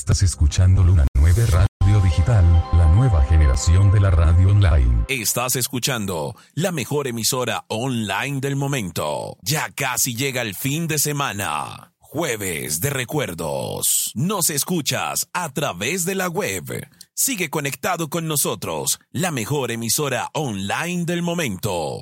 Estás escuchando Luna 9 Radio Digital, la nueva generación de la radio online. Estás escuchando la mejor emisora online del momento. Ya casi llega el fin de semana. Jueves de recuerdos. Nos escuchas a través de la web. Sigue conectado con nosotros, la mejor emisora online del momento.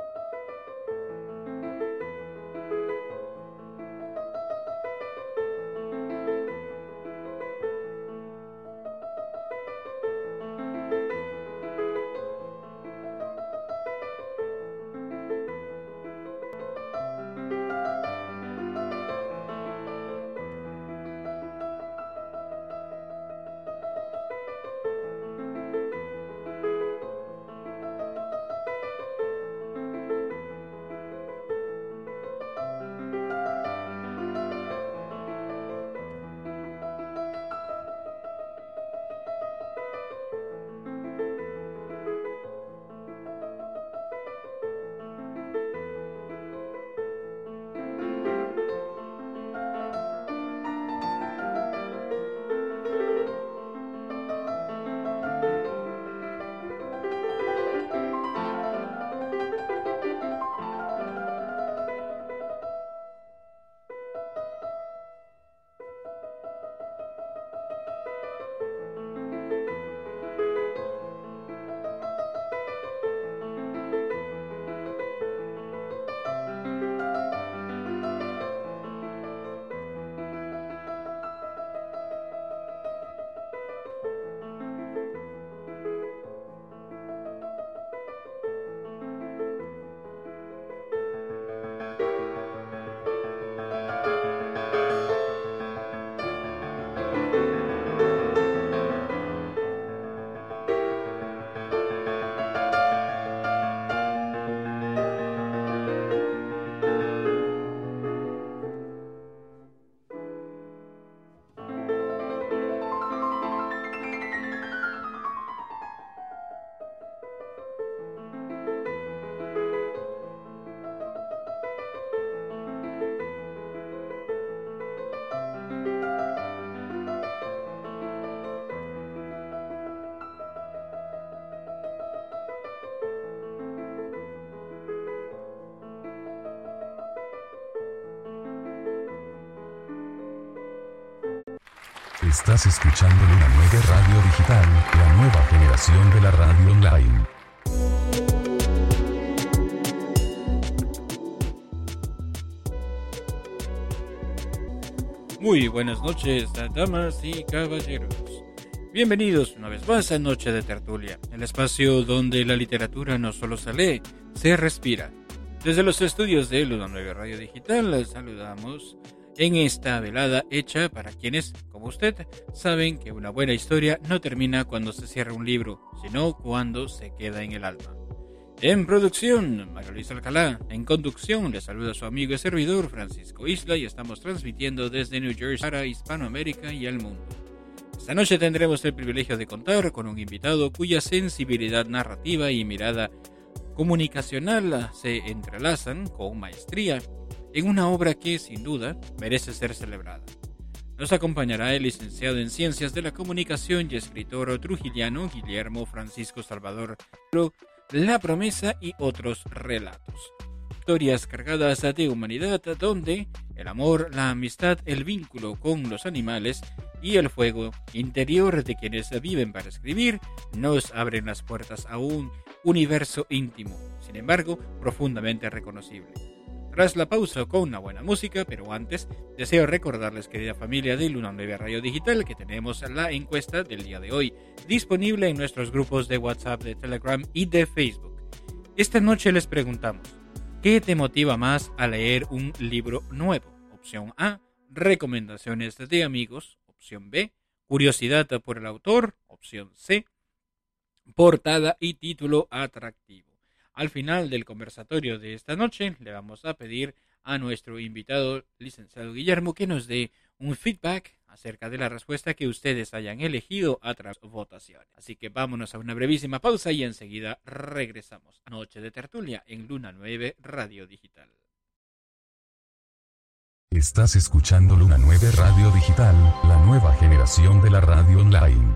Estás escuchando Luna 9 Radio Digital, la nueva generación de la radio online. Muy buenas noches, damas y caballeros. Bienvenidos una vez más a Noche de Tertulia, el espacio donde la literatura no solo se lee, se respira. Desde los estudios de Luna 9 Radio Digital les saludamos en esta velada hecha para quienes, como usted, saben que una buena historia no termina cuando se cierra un libro, sino cuando se queda en el alma. En producción, María Luisa Alcalá. En conducción, le saluda su amigo y servidor, Francisco Isla, y estamos transmitiendo desde New Jersey para Hispanoamérica y el mundo. Esta noche tendremos el privilegio de contar con un invitado cuya sensibilidad narrativa y mirada comunicacional se entrelazan con maestría en una obra que, sin duda, merece ser celebrada. Nos acompañará el licenciado en Ciencias de la Comunicación y escritor trujillano Guillermo Francisco Salvador, La Promesa y otros relatos. Historias cargadas de humanidad donde el amor, la amistad, el vínculo con los animales y el fuego interior de quienes viven para escribir nos abren las puertas a un universo íntimo, sin embargo, profundamente reconocible. Tras la pausa con una buena música, pero antes deseo recordarles, querida familia de Luna 9 Radio Digital, que tenemos la encuesta del día de hoy disponible en nuestros grupos de WhatsApp, de Telegram y de Facebook. Esta noche les preguntamos, ¿qué te motiva más a leer un libro nuevo? Opción A, recomendaciones de amigos. Opción B, curiosidad por el autor. Opción C, portada y título atractivo. Al final del conversatorio de esta noche le vamos a pedir a nuestro invitado, licenciado Guillermo, que nos dé un feedback acerca de la respuesta que ustedes hayan elegido a través de votación. Así que vámonos a una brevísima pausa y enseguida regresamos a Noche de Tertulia en Luna 9 Radio Digital. Estás escuchando Luna 9 Radio Digital, la nueva generación de la radio online.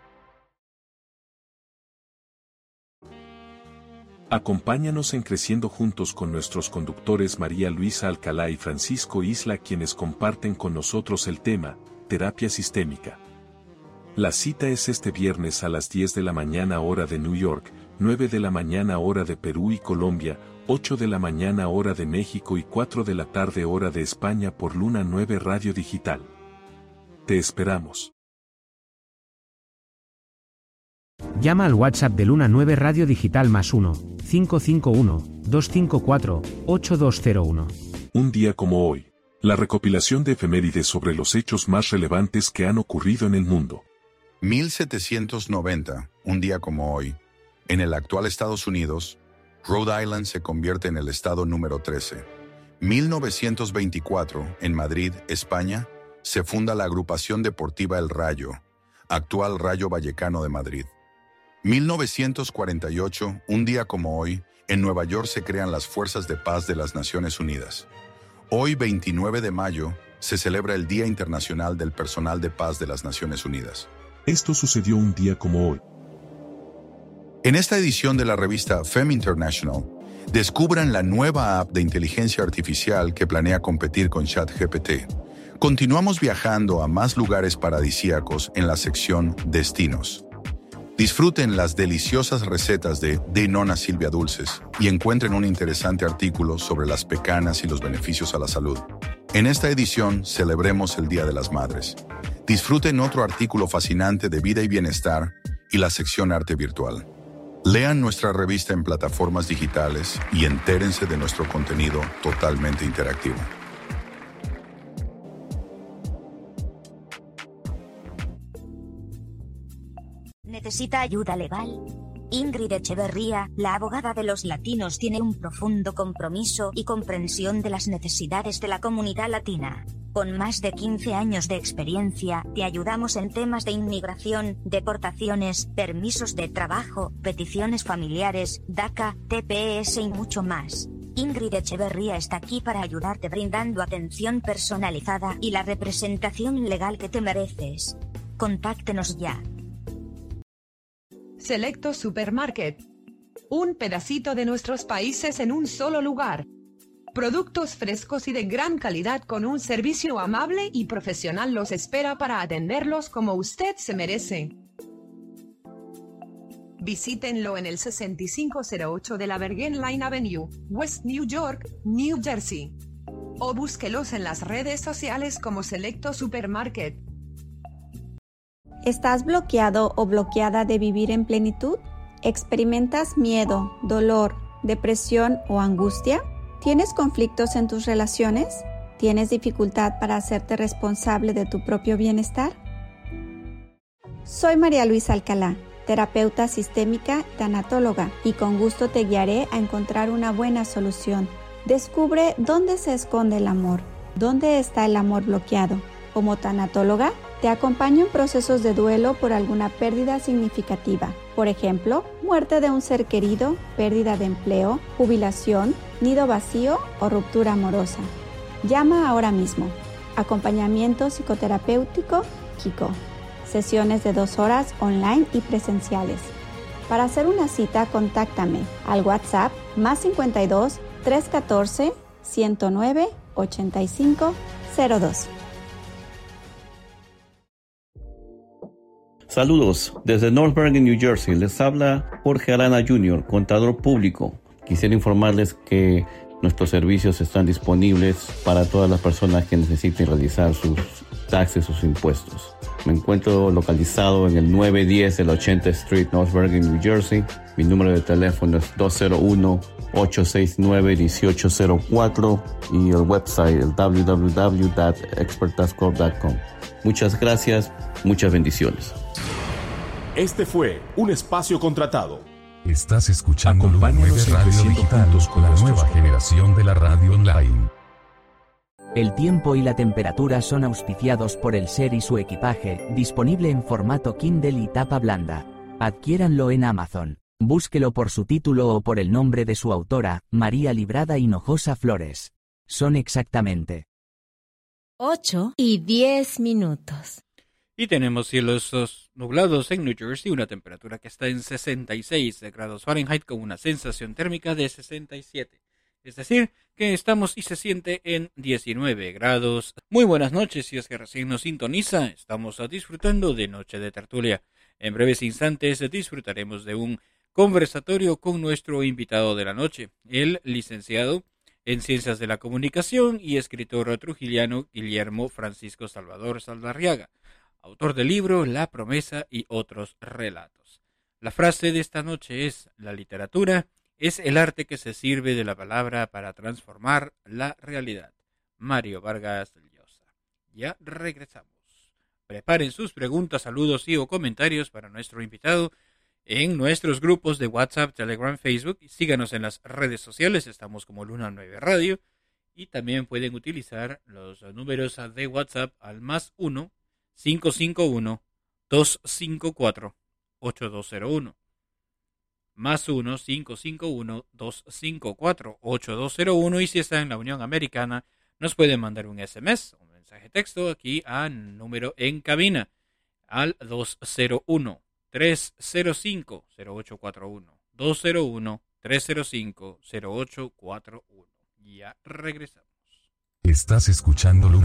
Acompáñanos en Creciendo Juntos con nuestros conductores María Luisa Alcalá y Francisco Isla, quienes comparten con nosotros el tema, terapia sistémica. La cita es este viernes a las 10 de la mañana hora de New York, 9 de la mañana hora de Perú y Colombia, 8 de la mañana hora de México y 4 de la tarde hora de España por Luna 9 Radio Digital. Te esperamos. Llama al WhatsApp de Luna 9 Radio Digital +1 551 254 8201. Un día como hoy. La recopilación de efemérides sobre los hechos más relevantes que han ocurrido en el mundo. 1790, un día como hoy. En el actual Estados Unidos, Rhode Island se convierte en el estado número 13. 1924, en Madrid, España, se funda la agrupación deportiva El Rayo, actual Rayo Vallecano de Madrid. 1948, un día como hoy, en Nueva York se crean las Fuerzas de Paz de las Naciones Unidas. Hoy, 29 de mayo, se celebra el Día Internacional del Personal de Paz de las Naciones Unidas. Esto sucedió un día como hoy. En esta edición de la revista Femme International, descubran la nueva app de inteligencia artificial que planea competir con ChatGPT. Continuamos viajando a más lugares paradisíacos en la sección Destinos. Disfruten las deliciosas recetas de Nona Silvia Dulces y encuentren un interesante artículo sobre las pecanas y los beneficios a la salud. En esta edición celebremos el Día de las Madres. Disfruten otro artículo fascinante de vida y bienestar y la sección Arte Virtual. Lean nuestra revista en plataformas digitales y entérense de nuestro contenido totalmente interactivo. ¿Necesita ayuda legal? Ingrid Echeverría, la abogada de los latinos, tiene un profundo compromiso y comprensión de las necesidades de la comunidad latina. Con más de 15 años de experiencia, te ayudamos en temas de inmigración, deportaciones, permisos de trabajo, peticiones familiares, DACA, TPS y mucho más. Ingrid Echeverría está aquí para ayudarte brindando atención personalizada y la representación legal que te mereces. Contáctenos ya. Selecto Supermarket. Un pedacito de nuestros países en un solo lugar. Productos frescos y de gran calidad con un servicio amable y profesional los espera para atenderlos como usted se merece. Visítenlo en el 6508 de la Bergen Line Avenue, West New York, New Jersey. O búsquelos en las redes sociales como Selecto Supermarket. ¿Estás bloqueado o bloqueada de vivir en plenitud? ¿Experimentas miedo, dolor, depresión o angustia? ¿Tienes conflictos en tus relaciones? ¿Tienes dificultad para hacerte responsable de tu propio bienestar? Soy María Luisa Alcalá, terapeuta sistémica, tanatóloga, y con gusto te guiaré a encontrar una buena solución. Descubre dónde se esconde el amor, dónde está el amor bloqueado. Como tanatóloga, te acompaño en procesos de duelo por alguna pérdida significativa. Por ejemplo, muerte de un ser querido, pérdida de empleo, jubilación, nido vacío o ruptura amorosa. Llama ahora mismo. Acompañamiento psicoterapéutico Kiko. Sesiones de 2 horas online y presenciales. Para hacer una cita, contáctame al WhatsApp +52 314 109 8502. Saludos, desde North Bergen, New Jersey, les habla Jorge Arana Jr., contador público. Quisiera informarles que nuestros servicios están disponibles para todas las personas que necesiten realizar sus taxes, sus impuestos. Me encuentro localizado en el 910 de la 80th Street, North Bergen, New Jersey. Mi número de teléfono es 201-869-1804 y el website el www.expertascorp.com. Muchas gracias, muchas bendiciones. Este fue un espacio contratado. Estás escuchando Luna 9 Radio Digital, con la nueva generación de la radio online. El tiempo y la temperatura son auspiciados por El Ser y su equipaje, disponible en formato Kindle y tapa blanda. Adquiéranlo en Amazon. Búsquelo por su título o por el nombre de su autora, María Librada Hinojosa Flores. Son exactamente 8:10. Y tenemos cielos nublados en New Jersey, una temperatura que está en 66 grados Fahrenheit con una sensación térmica de 67. Es decir, que estamos y se siente en 19 grados. Muy buenas noches, si es que recién nos sintoniza. Estamos disfrutando de Noche de Tertulia. En breves instantes disfrutaremos de un conversatorio con nuestro invitado de la noche, el licenciado en Ciencias de la Comunicación y escritor trujillano Guillermo Francisco Salvador Saldarriaga, autor del libro La Promesa y otros relatos. La frase de esta noche es: la literatura es el arte que se sirve de la palabra para transformar la realidad. Mario Vargas Llosa. Ya regresamos. Preparen sus preguntas, saludos y o comentarios para nuestro invitado en nuestros grupos de WhatsApp, Telegram, Facebook. Síganos en las redes sociales, estamos como Luna 9 Radio. Y también pueden utilizar los números de WhatsApp al +1 551-254-8201. +1 551-254-8201. Y si está en la Unión Americana, nos pueden mandar un SMS, un mensaje de texto aquí al número en cabina, al 201-305-0841. 201-305-0841. Ya regresamos. Estás escuchando Luna.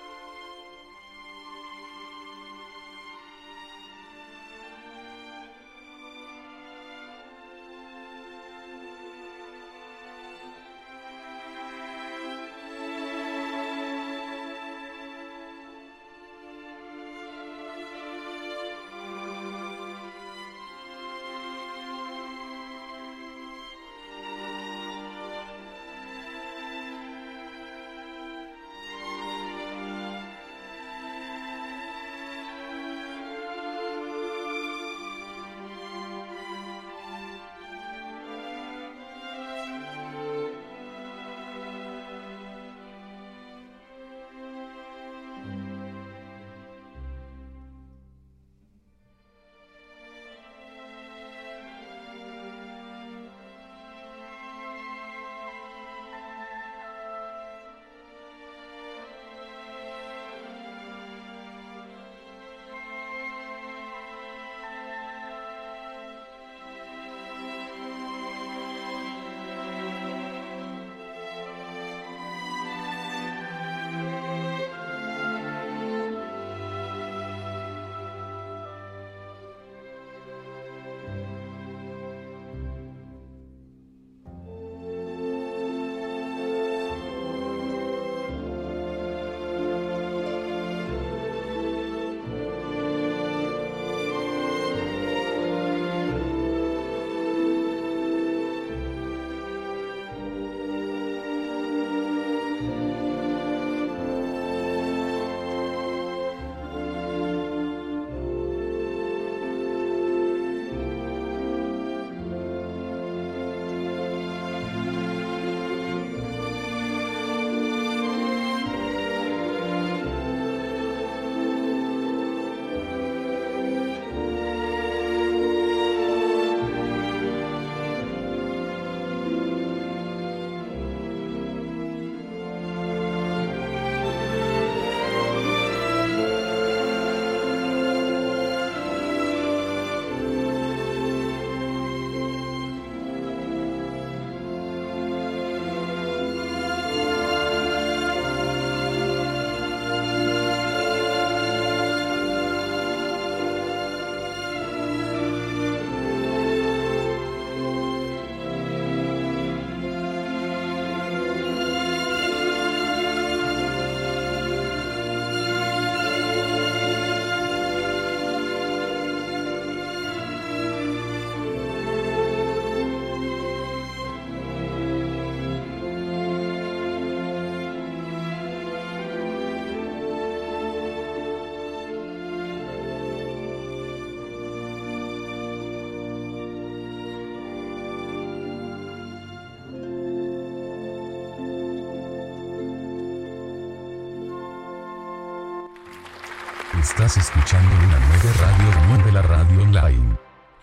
Estás escuchando Luna 9 Radio 9, la radio online.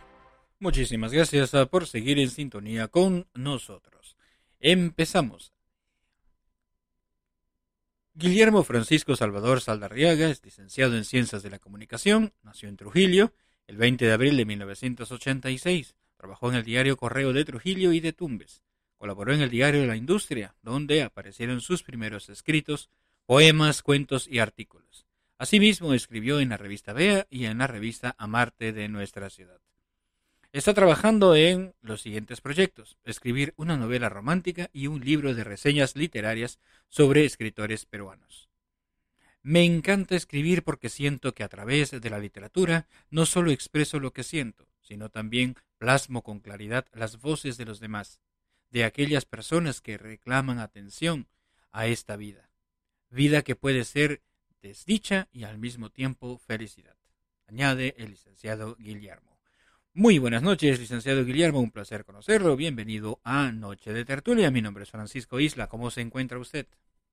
Muchísimas gracias por seguir en sintonía con nosotros. Empezamos. Guillermo Francisco Salvador Saldarriaga es licenciado en Ciencias de la Comunicación, nació en Trujillo el 20 de abril de 1986, trabajó en el diario Correo de Trujillo y de Tumbes, colaboró en el diario La Industria, donde aparecieron sus primeros escritos, poemas, cuentos y artículos. Asimismo, escribió en la revista Bea y en la revista Amarte de nuestra ciudad. Está trabajando en los siguientes proyectos: escribir una novela romántica y un libro de reseñas literarias sobre escritores peruanos. Me encanta escribir porque siento que a través de la literatura no solo expreso lo que siento, sino también plasmo con claridad las voces de los demás, de aquellas personas que reclaman atención a esta vida. Vida que puede ser desdicha y al mismo tiempo felicidad, añade el licenciado Guillermo. Muy buenas noches, licenciado Guillermo, un placer conocerlo. Bienvenido a Noche de Tertulia. Mi nombre es Francisco Isla. ¿Cómo se encuentra usted?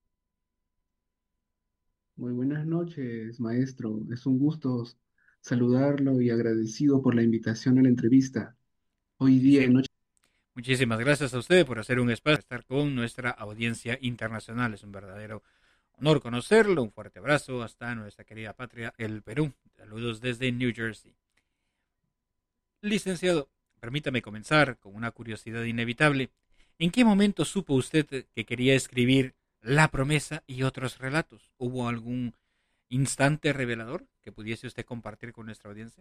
Muy buenas noches, maestro. Es un gusto saludarlo y agradecido por la invitación a la entrevista. Hoy día en Noche. Muchísimas gracias a usted por hacer un espacio para estar con nuestra audiencia internacional. Es un verdadero honor conocerlo. Un fuerte abrazo hasta nuestra querida patria, el Perú. Saludos desde New Jersey. Licenciado, permítame comenzar con una curiosidad inevitable. ¿En qué momento supo usted que quería escribir La promesa y otros relatos? ¿Hubo algún instante revelador que pudiese usted compartir con nuestra audiencia?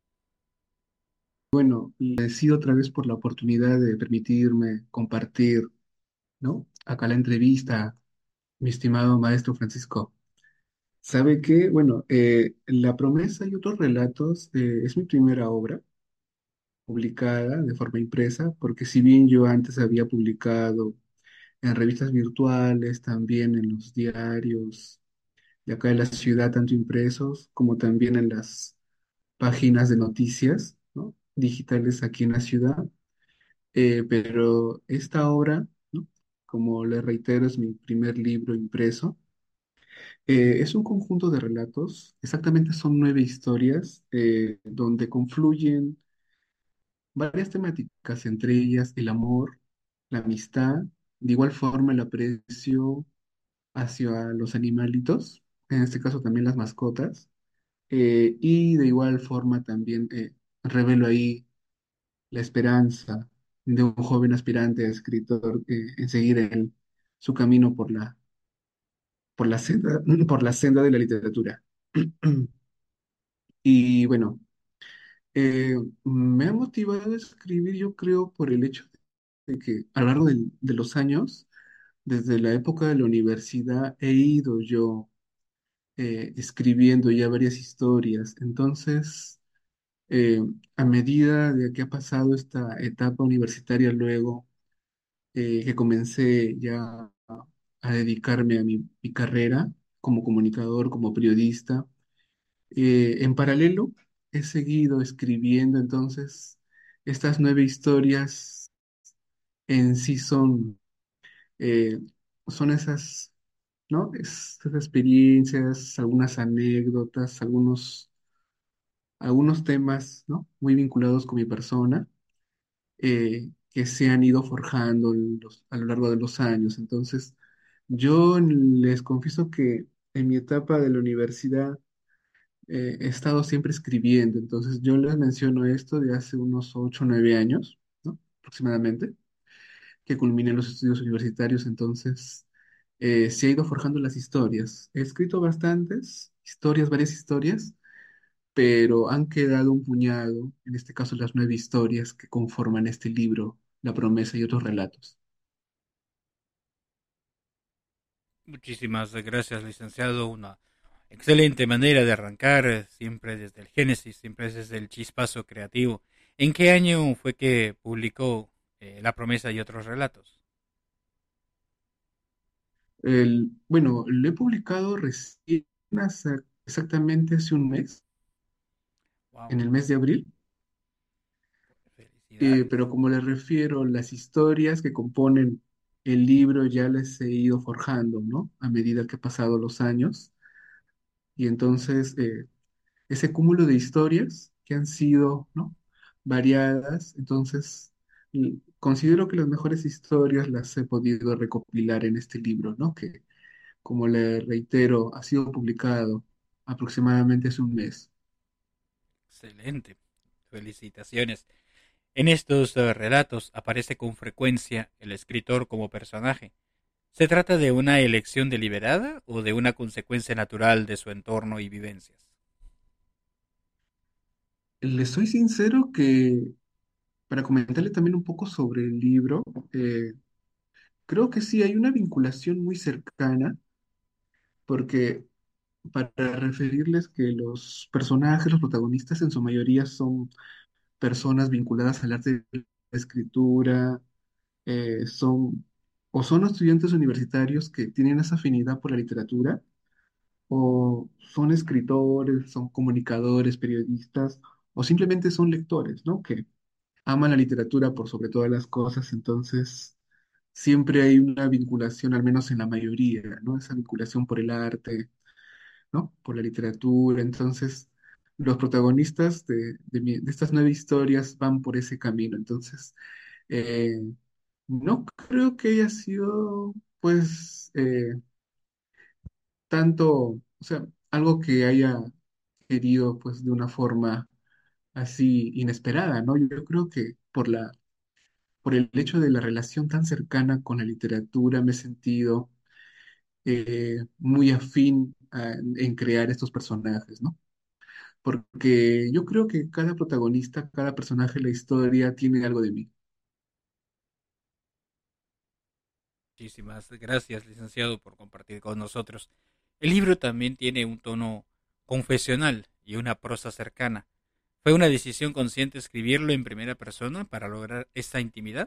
Bueno, agradecido otra vez por la oportunidad de permitirme compartir, ¿no? Acá la entrevista, mi estimado maestro Francisco. ¿Sabe qué? Bueno, La promesa y otros relatos es mi primera obra publicada de forma impresa, porque si bien yo antes había publicado en revistas virtuales, también en los diarios de acá de la ciudad, tanto impresos como también en las páginas de noticias, ¿no? Digitales aquí en la ciudad. Pero esta obra, ¿no? Como le reitero, es mi primer libro impreso. Es un conjunto de relatos, exactamente son 9 historias, donde confluyen varias temáticas, entre ellas el amor, la amistad, de igual forma el aprecio hacia los animalitos, en este caso también las mascotas, y de igual forma también revelo ahí la esperanza de un joven aspirante a escritor en seguir su camino por la senda, por la senda de la literatura. Y bueno, eh, me ha motivado a escribir, yo creo, por el hecho de que a lo largo de los años, desde la época de la universidad, he ido yo escribiendo ya varias historias. Entonces, eh, a medida de que ha pasado esta etapa universitaria, luego que comencé ya a dedicarme a mi carrera como comunicador, como periodista, en paralelo he seguido escribiendo. Entonces, estas 9 historias en sí eh, son esas, ¿no? Esas experiencias, algunas anécdotas, algunos temas, ¿no? Muy vinculados con mi persona, que se han ido forjando a lo largo de los años. Entonces, yo les confieso que en mi etapa de la universidad he estado siempre escribiendo. Entonces, yo les menciono esto de hace unos 8 o 9 años, ¿no? Aproximadamente, que culminé los estudios universitarios. Entonces, se ha ido forjando las historias. He escrito bastantes historias, varias historias, pero han quedado un puñado, en este caso las 9 historias que conforman este libro, La promesa y otros relatos. Muchísimas gracias, licenciado. Una excelente manera de arrancar, siempre desde el génesis, siempre desde el chispazo creativo. ¿En qué año fue que publicó La promesa y otros relatos? Bueno, lo he publicado recién, exactamente hace un mes, Wow, en el mes de abril. felicidades. Pero como les refiero, las historias que componen el libro ya les he ido forjando, ¿no? A medida que han pasado los años. Y entonces, ese cúmulo de historias que han sido, ¿no? Variadas. Entonces, considero que las mejores historias las he podido recopilar en este libro, ¿no? Que como le reitero, ha sido publicado aproximadamente hace un mes. Excelente. Felicitaciones. En estos relatos aparece con frecuencia el escritor como personaje. ¿Se trata de una elección deliberada o de una consecuencia natural de su entorno y vivencias? Le soy sincero que para comentarle también un poco sobre el libro, eh, creo que sí hay una vinculación muy cercana, porque para referirles que los personajes, los protagonistas en su mayoría son personas vinculadas al arte de la escritura, son o son estudiantes universitarios que tienen esa afinidad por la literatura, o son escritores, son comunicadores, periodistas, o simplemente son lectores, ¿no? Que aman la literatura por sobre todas las cosas, entonces siempre hay una vinculación, al menos en la mayoría, ¿no? Esa vinculación por el arte, ¿no? Por la literatura. Entonces, los protagonistas de estas 9 historias van por ese camino. Entonces, eh, no creo que haya sido, pues, tanto, o sea, algo que haya querido, pues, de una forma así inesperada, ¿no? Yo creo que por el hecho de la relación tan cercana con la literatura, me he sentido muy afín en crear estos personajes, ¿no? Porque yo creo que cada protagonista, cada personaje de la historia tiene algo de mí. Muchísimas gracias, licenciado, por compartir con nosotros. El libro también tiene un tono confesional y una prosa cercana. ¿Fue una decisión consciente escribirlo en primera persona para lograr esta intimidad?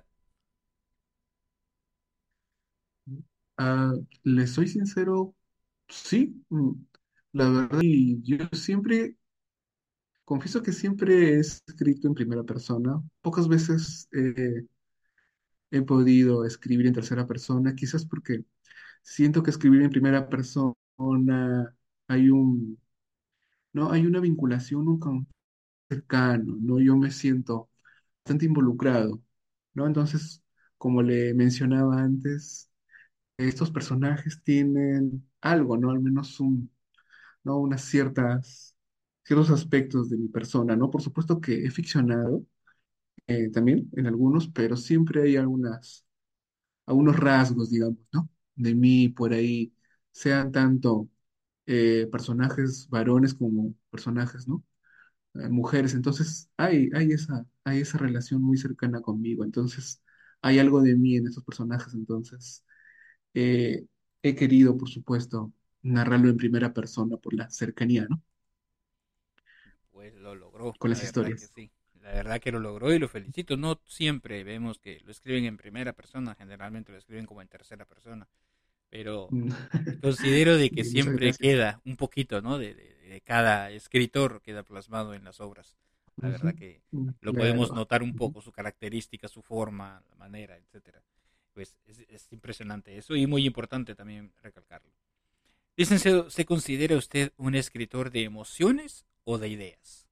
Ah, le soy sincero, sí, la verdad, y yo siempre, confieso que siempre he escrito en primera persona. Pocas veces he podido escribir en tercera persona, quizás porque siento que escribir en primera persona hay un, no, hay una vinculación, cercano, ¿no? Yo me siento bastante involucrado, ¿no? Entonces, como le mencionaba antes, estos personajes tienen algo, ¿no? Al menos ¿no? Unas ciertos aspectos de mi persona, ¿no? Por supuesto que he ficcionado también en algunos, pero siempre hay algunos rasgos, digamos, ¿no? De mí por ahí, sean tanto personajes varones como personajes, ¿no? Mujeres. Entonces hay esa relación muy cercana conmigo. Entonces hay algo de mí en esos personajes. Entonces eh, he querido, por supuesto, narrarlo en primera persona por la cercanía, ¿no? Pues lo logró, Con la las verdad que historias. sí. La verdad que lo logró y lo felicito. No siempre vemos que lo escriben en primera persona, generalmente lo escriben como en tercera persona. Pero Mm. considero de que Muchas siempre gracias. queda un poquito, ¿no? De cada escritor queda plasmado en las obras. La verdad Ujú. que lo podemos Claro. notar un Ujú. poco, su característica, su forma, la manera, etcétera. Pues es impresionante eso y muy importante también recalcarlo. Licenciado, ¿se considera usted un escritor de emociones o de ideas?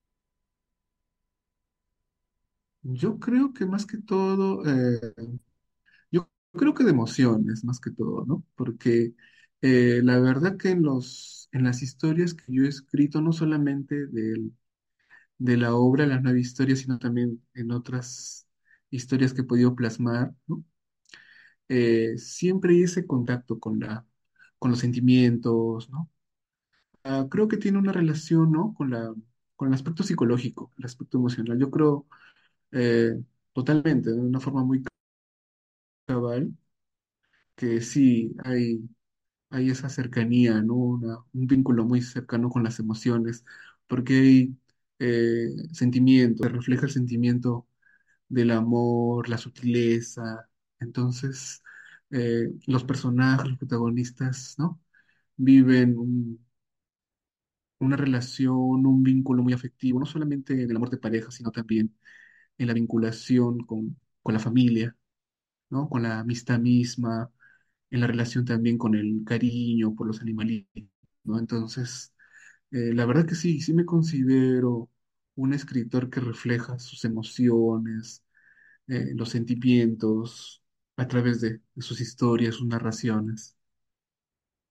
Yo creo que más que todo, yo creo que de emociones, más que todo, ¿no? Porque la verdad que en las historias que yo he escrito, no solamente de la obra, las 9 historias, sino también en otras historias que he podido plasmar, ¿no? Siempre hay ese contacto con los sentimientos, ¿no? Creo que tiene una relación, ¿no? Con el aspecto psicológico, el aspecto emocional. Yo creo eh, totalmente, de una forma muy cabal, que sí hay esa cercanía, ¿no? Un vínculo muy cercano con las emociones, porque hay sentimiento, se refleja el sentimiento del amor, la sutileza. Entonces, los personajes, los protagonistas, ¿no? Viven una relación, un vínculo muy afectivo, no solamente en el amor de pareja, sino también en la vinculación con la familia, ¿no? Con la amistad misma, en la relación también con el cariño por los animalitos, ¿no? Entonces, la verdad que sí, sí me considero un escritor que refleja sus emociones, los sentimientos a través de sus historias, sus narraciones.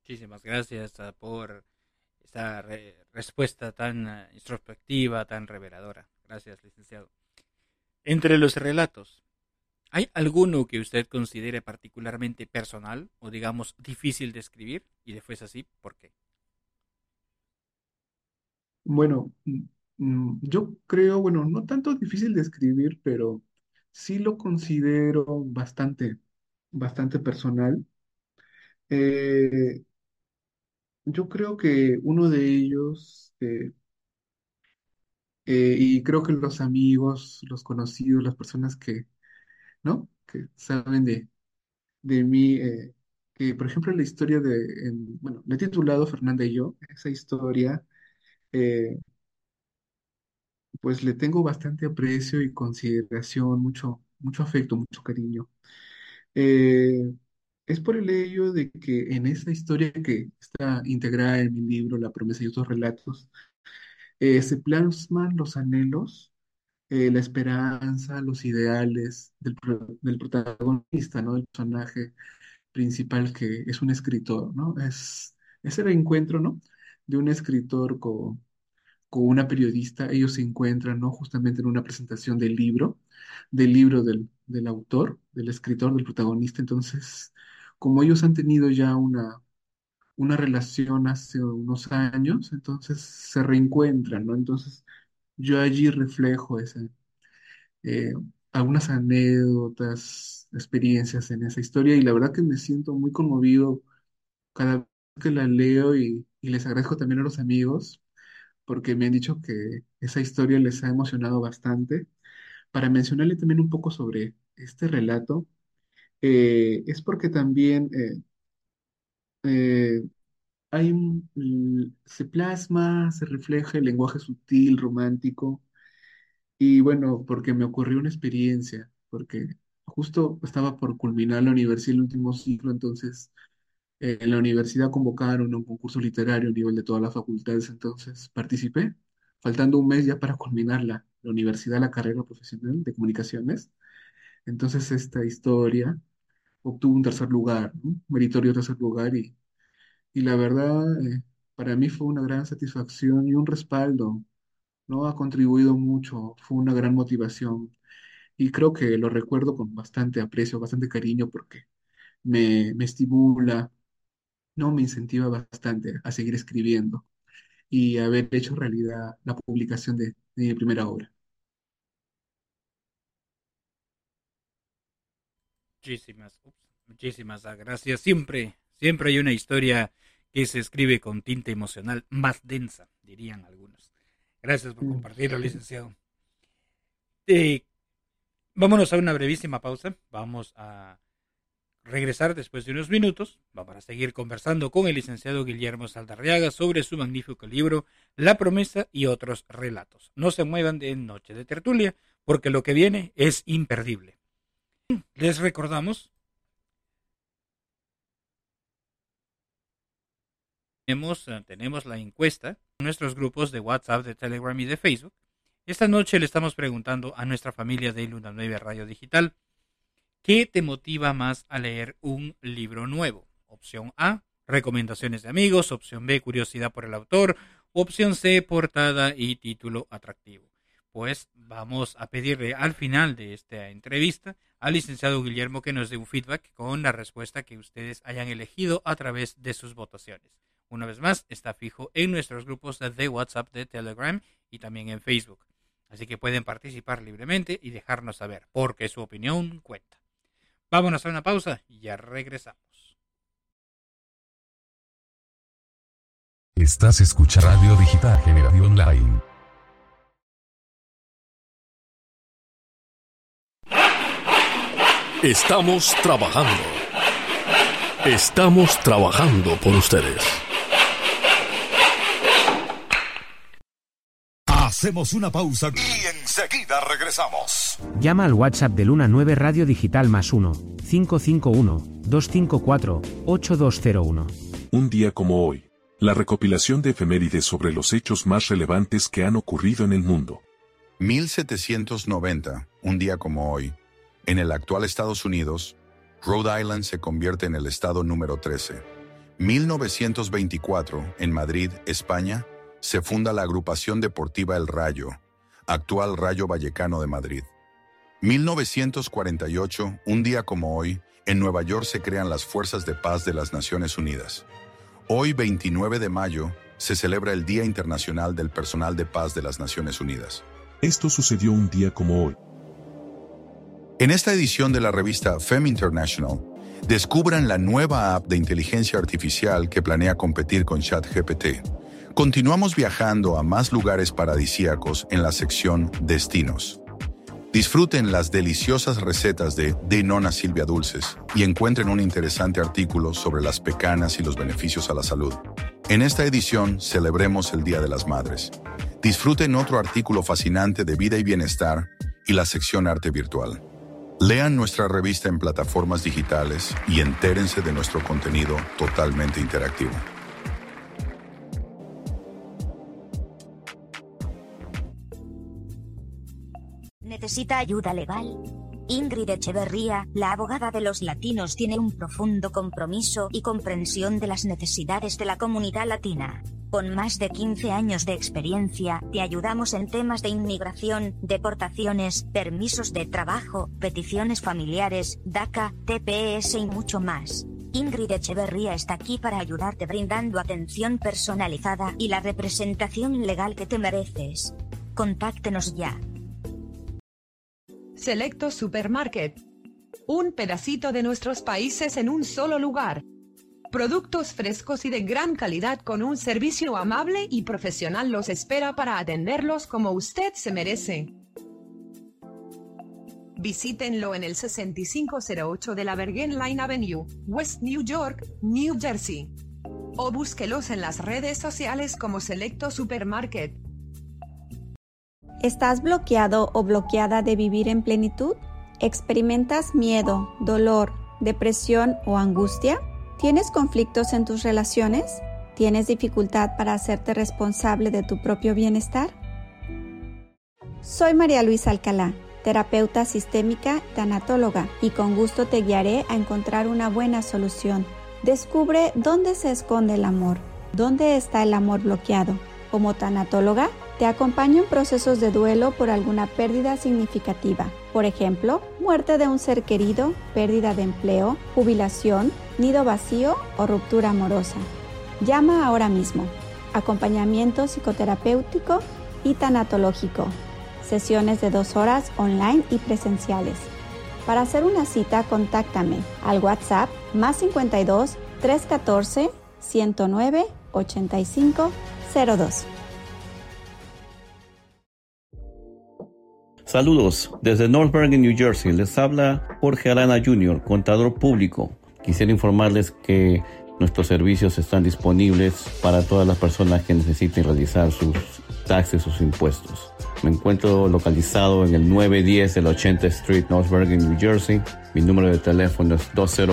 Muchísimas gracias por esta respuesta tan introspectiva, tan reveladora. Gracias, licenciado. Entre los relatos, ¿hay alguno que usted considere particularmente personal o, digamos, difícil de escribir? Y de fuese así, ¿por qué? Bueno, yo creo, bueno, no tanto difícil de escribir, pero sí lo considero bastante personal. Eh, yo creo que uno de ellos, y creo que los amigos, los conocidos, las personas que, ¿no? Que saben de mí, que por ejemplo la historia bueno, le he titulado Fernanda y yo, esa historia, eh, pues le tengo bastante aprecio y consideración, mucho afecto, mucho cariño. Eh, es por el ello de que en esa historia que está integrada en mi libro, La promesa y otros relatos, se plasman los anhelos, la esperanza, los ideales del protagonista, ¿no? Del personaje principal que es un escritor, ¿no? Es el encuentro, ¿no? De un escritor con una periodista. Ellos se encuentran, ¿no? Justamente en una presentación del libro del autor, del escritor, del protagonista. Entonces, como ellos han tenido ya una relación hace unos años, entonces se reencuentran, ¿no? Entonces, yo allí reflejo eh, algunas anécdotas, experiencias en esa historia y la verdad que me siento muy conmovido cada vez que la leo y les agradezco también a los amigos porque me han dicho que esa historia les ha emocionado bastante. Para mencionarle también un poco sobre este relato, es porque también eh, se plasma, se refleja el lenguaje sutil, romántico, y bueno, porque me ocurrió una experiencia, porque justo estaba por culminar la universidad el último ciclo, entonces en la universidad convocaron a un concurso literario a nivel de todas las facultades, entonces participé, faltando un mes ya para culminar la universidad, la carrera profesional de comunicaciones. Entonces esta historia obtuvo un tercer lugar, ¿no? Un meritorio tercer lugar, y la verdad para mí fue una gran satisfacción y un respaldo, ¿no? Ha contribuido mucho, fue una gran motivación y creo que lo recuerdo con bastante aprecio, bastante cariño porque me estimula, ¿no? Me incentiva bastante a seguir escribiendo y haber hecho realidad la publicación de mi primera obra. Muchísimas gracias. Siempre hay una historia que se escribe con tinta emocional más densa, dirían algunos. Gracias por compartirlo, licenciado. Vámonos a una brevísima pausa. Vamos a regresar después de unos minutos. Vamos a seguir conversando con el licenciado Guillermo Saldarriaga sobre su magnífico libro La promesa y otros relatos. No se muevan de Noche de Tertulia, porque lo que viene es imperdible. Les recordamos, tenemos la encuesta en nuestros grupos de WhatsApp, de Telegram y de Facebook. Esta noche le estamos preguntando a nuestra familia de Luna 9 Radio Digital, ¿qué te motiva más a leer un libro nuevo? Opción A, recomendaciones de amigos. Opción B, curiosidad por el autor. Opción C, portada y título atractivo. Pues vamos a pedirle al final de esta entrevista al licenciado Guillermo que nos dé un feedback con la respuesta que ustedes hayan elegido a través de sus votaciones. Una vez más, está fijo en nuestros grupos de WhatsApp, de Telegram y también en Facebook. Así que pueden participar libremente y dejarnos saber, porque su opinión cuenta. Vámonos a una pausa y ya regresamos. Estás escuchando Radio Digital Generación Online. Estamos trabajando. Estamos trabajando por ustedes. Hacemos una pausa y enseguida regresamos. Llama al WhatsApp de Luna 9 Radio Digital +1 551 254 8201. Un día como hoy. La recopilación de efemérides sobre los hechos más relevantes que han ocurrido en el mundo. 1790, un día como hoy. En el actual Estados Unidos, Rhode Island se convierte en el estado número 13. 1924, en Madrid, España, se funda la agrupación deportiva El Rayo, actual Rayo Vallecano de Madrid. 1948, un día como hoy, en Nueva York se crean las Fuerzas de Paz de las Naciones Unidas. Hoy, 29 de mayo, se celebra el Día Internacional del Personal de Paz de las Naciones Unidas. Esto sucedió un día como hoy. En esta edición de la revista Fem International, descubran la nueva app de inteligencia artificial que planea competir con ChatGPT. Continuamos viajando a más lugares paradisíacos en la sección Destinos. Disfruten las deliciosas recetas de Nona Silvia Dulces y encuentren un interesante artículo sobre las pecanas y los beneficios a la salud. En esta edición celebremos el Día de las Madres. Disfruten otro artículo fascinante de vida y bienestar y la sección Arte Virtual. Lean nuestra revista en plataformas digitales y entérense de nuestro contenido totalmente interactivo. ¿Necesita ayuda legal? Ingrid Echeverría, la abogada de los latinos, tiene un profundo compromiso y comprensión de las necesidades de la comunidad latina. Con más de 15 años de experiencia, te ayudamos en temas de inmigración, deportaciones, permisos de trabajo, peticiones familiares, DACA, TPS y mucho más. Ingrid Echeverría está aquí para ayudarte brindando atención personalizada y la representación legal que te mereces. Contáctenos ya. Selecto Supermarket. Un pedacito de nuestros países en un solo lugar. Productos frescos y de gran calidad con un servicio amable y profesional los espera para atenderlos como usted se merece. Visítenlo en el 6508 de la Bergen Line Avenue, West New York, New Jersey. O búsquelos en las redes sociales como Selecto Supermarket. ¿Estás bloqueado o bloqueada de vivir en plenitud? ¿Experimentas miedo, dolor, depresión o angustia? ¿Tienes conflictos en tus relaciones? ¿Tienes dificultad para hacerte responsable de tu propio bienestar? Soy María Luisa Alcalá, terapeuta sistémica, tanatóloga, y con gusto te guiaré a encontrar una buena solución. Descubre dónde se esconde el amor, dónde está el amor bloqueado. Como tanatóloga, te acompaño en procesos de duelo por alguna pérdida significativa. Por ejemplo, muerte de un ser querido, pérdida de empleo, jubilación, nido vacío o ruptura amorosa. Llama ahora mismo. Acompañamiento psicoterapéutico y tanatológico. Sesiones de 2 horas online y presenciales. Para hacer una cita, contáctame al WhatsApp +52 314 109 85 02. Saludos, desde North Bergen, New Jersey, les habla Jorge Arana Jr., contador público. Quisiera informarles que nuestros servicios están disponibles para todas las personas que necesiten realizar sus taxes, sus impuestos. Me encuentro localizado en el 910 de la 80th Street, North Bergen, New Jersey. Mi número de teléfono es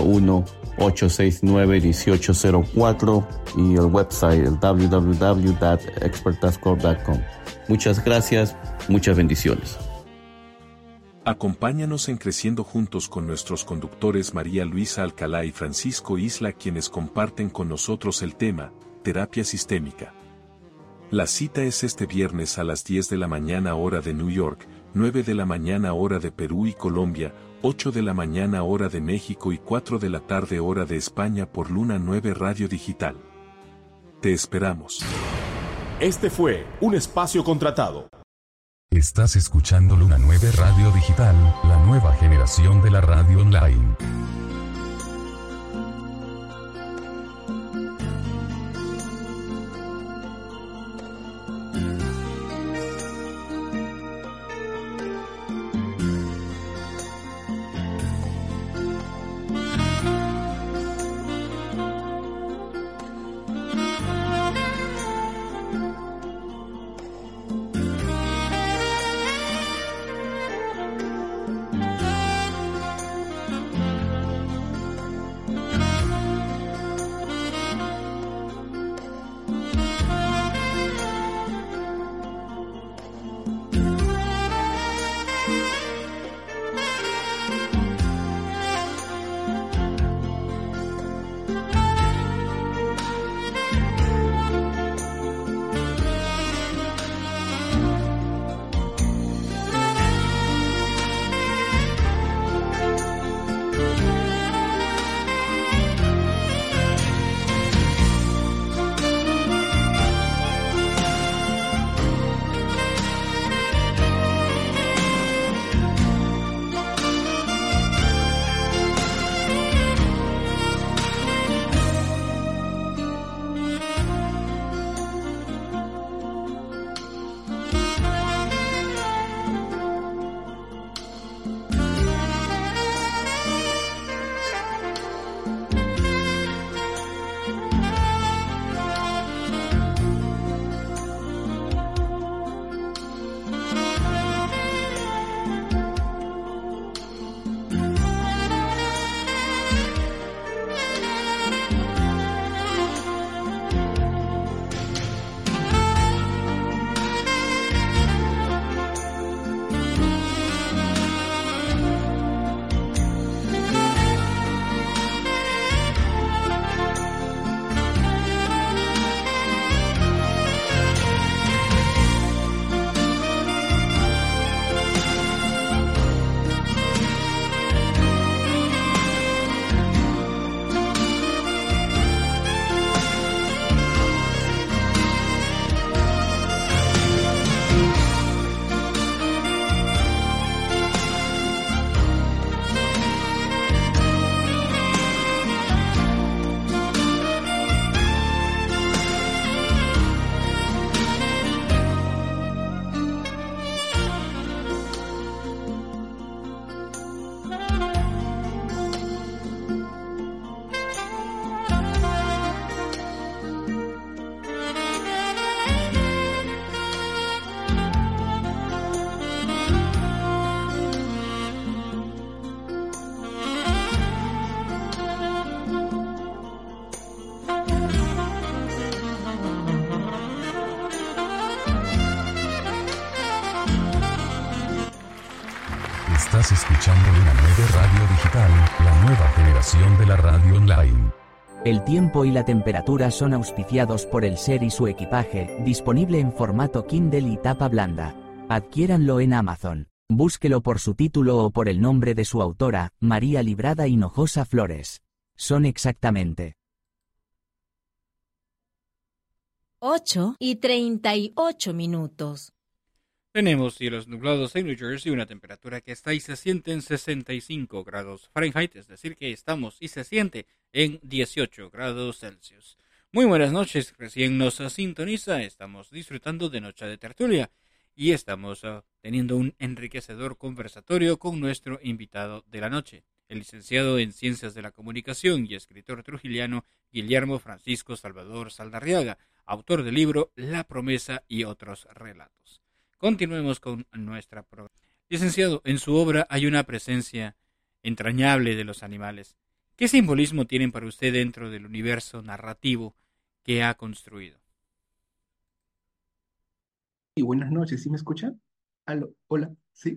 201-869-1804 y el website el www.expertascorp.com. Muchas gracias, muchas bendiciones. Acompáñanos en Creciendo Juntos con nuestros conductores María Luisa Alcalá y Francisco Isla, quienes comparten con nosotros el tema, terapia sistémica. La cita es este viernes a las 10 de la mañana hora de New York, 9 de la mañana hora de Perú y Colombia, 8 de la mañana hora de México y 4 de la tarde hora de España por Luna 9 Radio Digital. Te esperamos. Este fue un espacio contratado. Estás escuchando Luna 9 Radio Digital, la nueva generación de la radio online. Estás escuchando Luna 9 Radio Digital, la nueva generación de la radio online. El tiempo y la temperatura son auspiciados por el ser y su equipaje, disponible en formato Kindle y tapa blanda. Adquiéranlo en Amazon. Búsquelo por su título o por el nombre de su autora, María Librada Hinojosa Flores. Son exactamente 8:38. Tenemos cielos nublados en New Jersey, una temperatura que está y se siente en 65 grados Fahrenheit, es decir, que estamos y se siente en 18 grados Celsius. Muy buenas noches, recién nos sintoniza, estamos disfrutando de Noche de Tertulia y estamos teniendo un enriquecedor conversatorio con nuestro invitado de la noche, el licenciado en Ciencias de la Comunicación y escritor trujillano Guillermo Francisco Salvador Saldarriaga, autor del libro La Promesa y otros relatos. Continuemos con nuestra programación. Licenciado, en su obra hay una presencia entrañable de los animales. ¿Qué simbolismo tienen para usted dentro del universo narrativo que ha construido? Y buenas noches, ¿sí me escuchan? Aló, hola, ¿sí?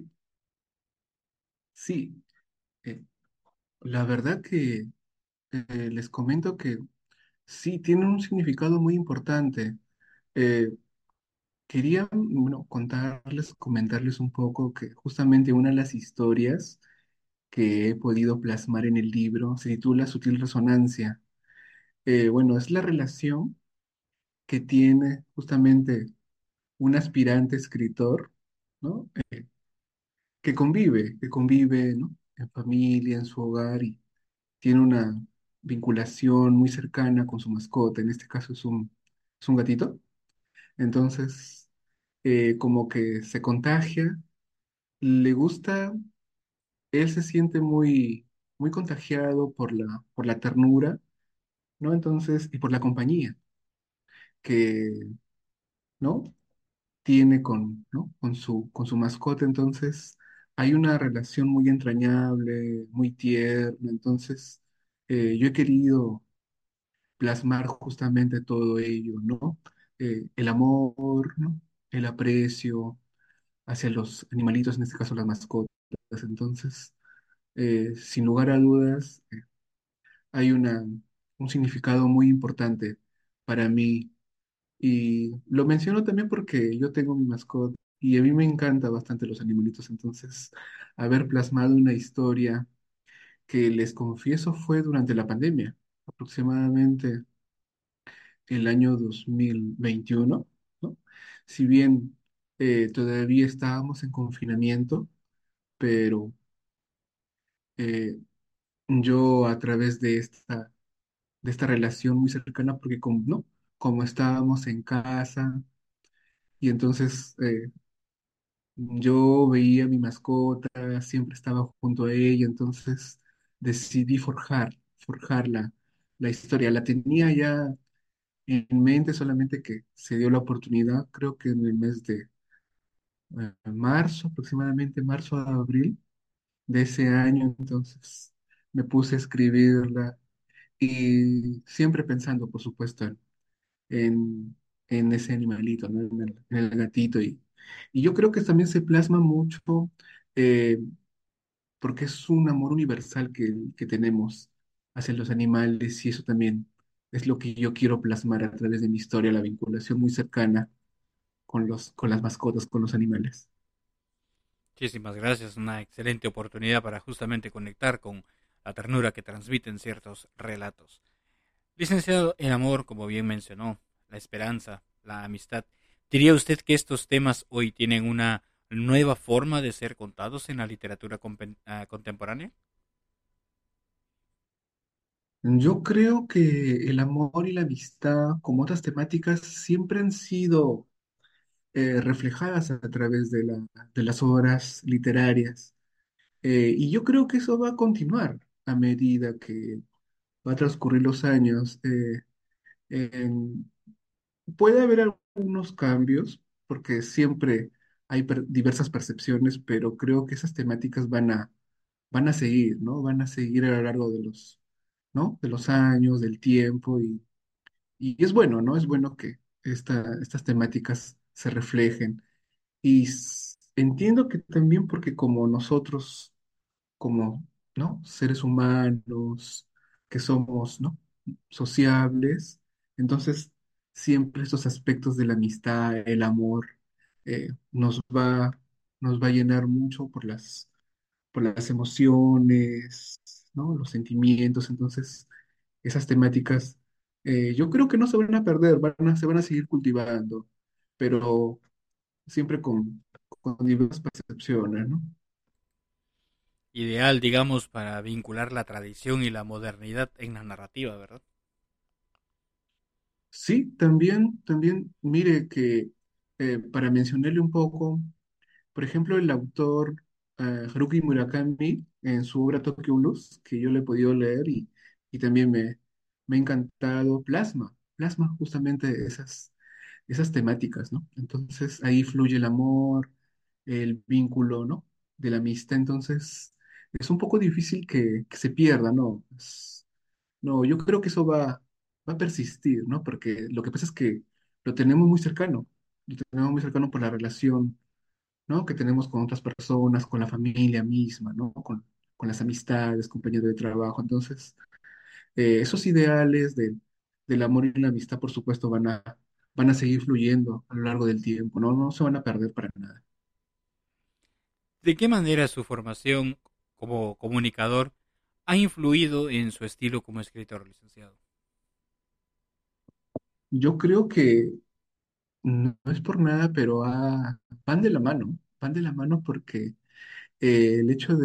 Sí, eh, la verdad que les comento que sí, tiene un significado muy importante. Eh, Quería, bueno, contarles, comentarles un poco que justamente una de las historias que he podido plasmar en el libro se titula Sutil Resonancia. Bueno, es la relación que tiene justamente un aspirante escritor, ¿no? Que convive, ¿no? En familia, en su hogar y tiene una vinculación muy cercana con su mascota, en este caso es un gatito. Entonces, como que se contagia, le gusta, él se siente muy contagiado por la ternura, ¿no? Entonces, y por la compañía que, ¿no? Tiene ¿no? con su mascota, entonces hay una relación muy entrañable, muy tierna, entonces yo he querido plasmar justamente todo ello, ¿no? El amor, ¿no? El aprecio hacia los animalitos, en este caso las mascotas, entonces, sin lugar a dudas, hay un significado muy importante para mí. Y lo menciono también porque yo tengo mi mascota y a mí me encanta bastante los animalitos. Entonces, haber plasmado una historia que les confieso fue durante la pandemia, aproximadamente el año 2021, ¿no? Si bien todavía estábamos en confinamiento, pero eh, yo a través de esta relación muy cercana, porque ¿no? Como estábamos en casa, y entonces yo veía a mi mascota, siempre estaba junto a ella, entonces decidí forjar la historia. La tenía ya en mente, solamente que se dio la oportunidad, creo que en el mes de marzo, aproximadamente marzo a abril de ese año, entonces me puse a escribirla y siempre pensando, por supuesto, en, en ese animalito, ¿no? En el gatito. Y yo creo que también se plasma mucho eh, porque es un amor universal que tenemos hacia los animales y eso también es lo que yo quiero plasmar a través de mi historia, la vinculación muy cercana con las mascotas, con los animales. Muchísimas gracias, una excelente oportunidad para justamente conectar con la ternura que transmiten ciertos relatos. Licenciado, el amor, como bien mencionó, la esperanza, la amistad. ¿Diría usted que estos temas hoy tienen una nueva forma de ser contados en la literatura contemporánea? Yo creo que el amor y la amistad, como otras temáticas, siempre han sido reflejadas a través de las obras literarias. Y yo creo que eso va a continuar a medida que va a transcurrir los años. En- Puede haber algunos cambios, porque siempre hay diversas percepciones, pero creo que esas temáticas van a seguir, ¿no? Van a seguir a lo largo ¿no? De los años, del tiempo, y es bueno, ¿no? Es bueno que estas temáticas se reflejen. Y entiendo que también porque como nosotros como, ¿no? Seres humanos, que somos, ¿no? Sociables. Entonces, siempre estos aspectos de la amistad, el amor, nos va a llenar mucho por las emociones, ¿no? Los sentimientos. Entonces, esas temáticas, yo creo que no se van a perder, se van a seguir cultivando, pero siempre con diversas percepciones, ¿no? Ideal, digamos, para vincular la tradición y la modernidad en la narrativa, ¿verdad? Sí, también, mire que para mencionarle un poco, por ejemplo, el autor Haruki Murakami, en su obra Tokyo Blues, que yo le he podido leer y también me ha encantado, plasma justamente esas temáticas, ¿no? Entonces ahí fluye el amor, el vínculo, ¿no? De la amistad, entonces es un poco difícil que se pierda, ¿no? No, yo creo que eso va a persistir, ¿no? Porque lo que pasa es que lo tenemos muy cercano, lo tenemos muy cercano por la relación, ¿no? Que tenemos con otras personas, con la familia misma, ¿no? Con las amistades, compañeros de trabajo. Entonces, esos ideales del amor y la amistad, por supuesto, van a seguir fluyendo a lo largo del tiempo, ¿no? No se van a perder para nada. ¿De qué manera su formación como comunicador ha influido en su estilo como escritor, licenciado? Yo creo que no es por nada, pero van de la mano porque el hecho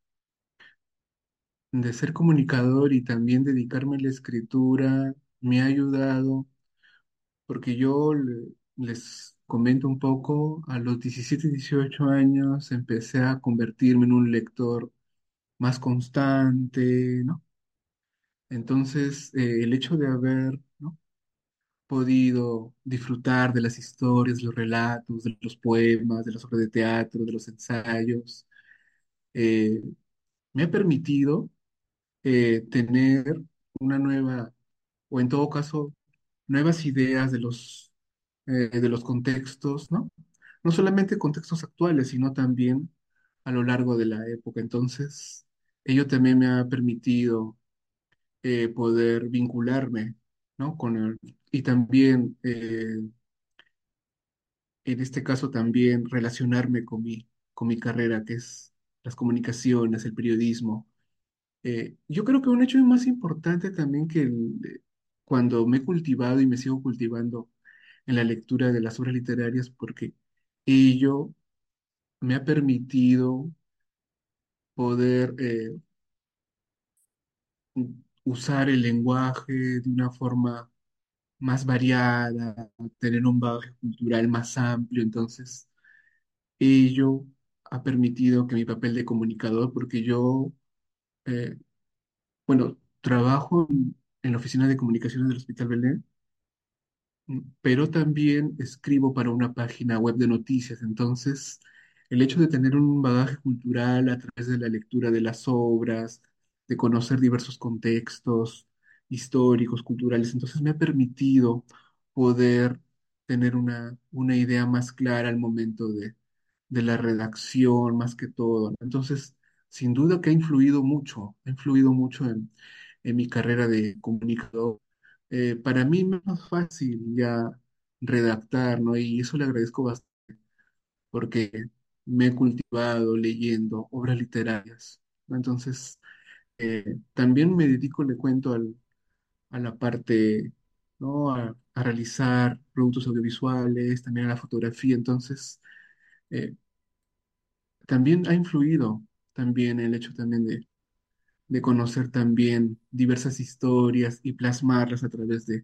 de ser comunicador y también dedicarme a la escritura me ha ayudado, porque les comento un poco, a los 17 18 años empecé a convertirme en un lector más constante, ¿no? Entonces, el hecho de haber, ¿no? podido disfrutar de las historias, los relatos, de los poemas, de las obras de teatro, de los ensayos, eh, me ha permitido tener una nueva, o en todo caso, nuevas ideas de los contextos, ¿no? No solamente contextos actuales, sino también a lo largo de la época. Entonces, ello también me ha permitido poder vincularme, ¿no? Y también, en este caso, también relacionarme con mi carrera, que es las comunicaciones, el periodismo. Yo creo que un hecho más importante también cuando me he cultivado y me sigo cultivando en la lectura de las obras literarias, porque ello me ha permitido poder usar el lenguaje de una forma más variada, tener un bagaje cultural más amplio. Entonces, ello ha permitido que mi papel de comunicador, porque yo, eh, bueno, trabajo en la oficina de comunicaciones del Hospital Belén, pero también escribo para una página web de noticias. Entonces, el hecho de tener un bagaje cultural a través de la lectura de las obras, de conocer diversos contextos históricos, culturales, entonces me ha permitido poder tener una idea más clara al momento de la redacción, más que todo, ¿no? Entonces, sin duda que ha influido mucho en mi carrera de comunicador. Para mí me es más fácil ya redactar, ¿no? Y eso le agradezco bastante porque me he cultivado leyendo obras literarias, ¿no? Entonces, también me dedico, le cuento, a la parte, ¿no? A realizar productos audiovisuales, también a la fotografía. Entonces, eh, también ha influido también el hecho también de conocer también diversas historias y plasmarlas a través de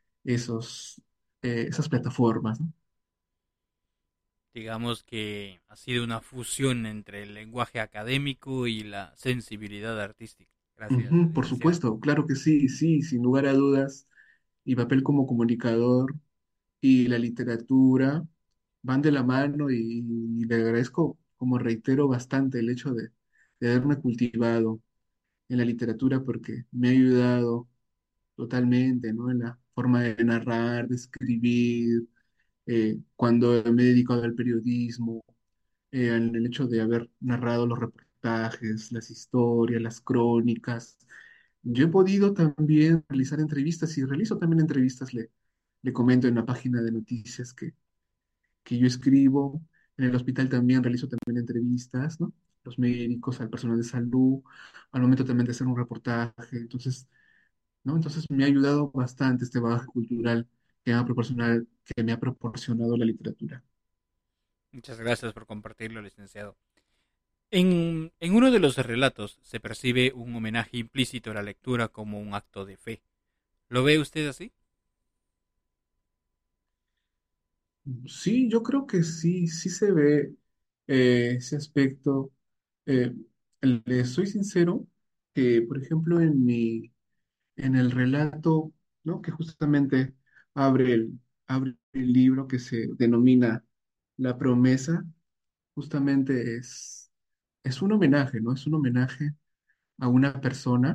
esas plataformas, ¿no? Digamos que ha sido una fusión entre el lenguaje académico y la sensibilidad artística. Gracias, Ujú, por licenciado. supuesto, claro que sí, sí, sin lugar a dudas, mi papel como comunicador y la literatura van de la mano y le agradezco, como reitero, bastante el hecho de haberme cultivado en la literatura porque me ha ayudado totalmente, ¿no? En la forma de narrar, de escribir, cuando me he dedicado al periodismo, en el hecho de haber narrado los reportajes reportajes, las historias, las crónicas. Yo he podido también realizar entrevistas y realizo también entrevistas, le comento en la página de noticias que yo escribo. En el hospital también realizo también entrevistas, ¿no? Los médicos, al personal de salud, al momento también de hacer un reportaje. Entonces, ¿no? Entonces me ha ayudado bastante este bagaje cultural que me ha proporcionado la literatura. Muchas gracias por compartirlo, licenciado. En uno de los relatos se percibe un homenaje implícito a la lectura como un acto de fe. ¿Lo ve usted así? Sí, yo creo que sí, sí se ve ese aspecto. Eh, Le soy sincero que, por ejemplo, en el relato, ¿no? Que justamente abre el libro que se denomina La promesa, justamente es un homenaje, ¿no? Es un homenaje a una persona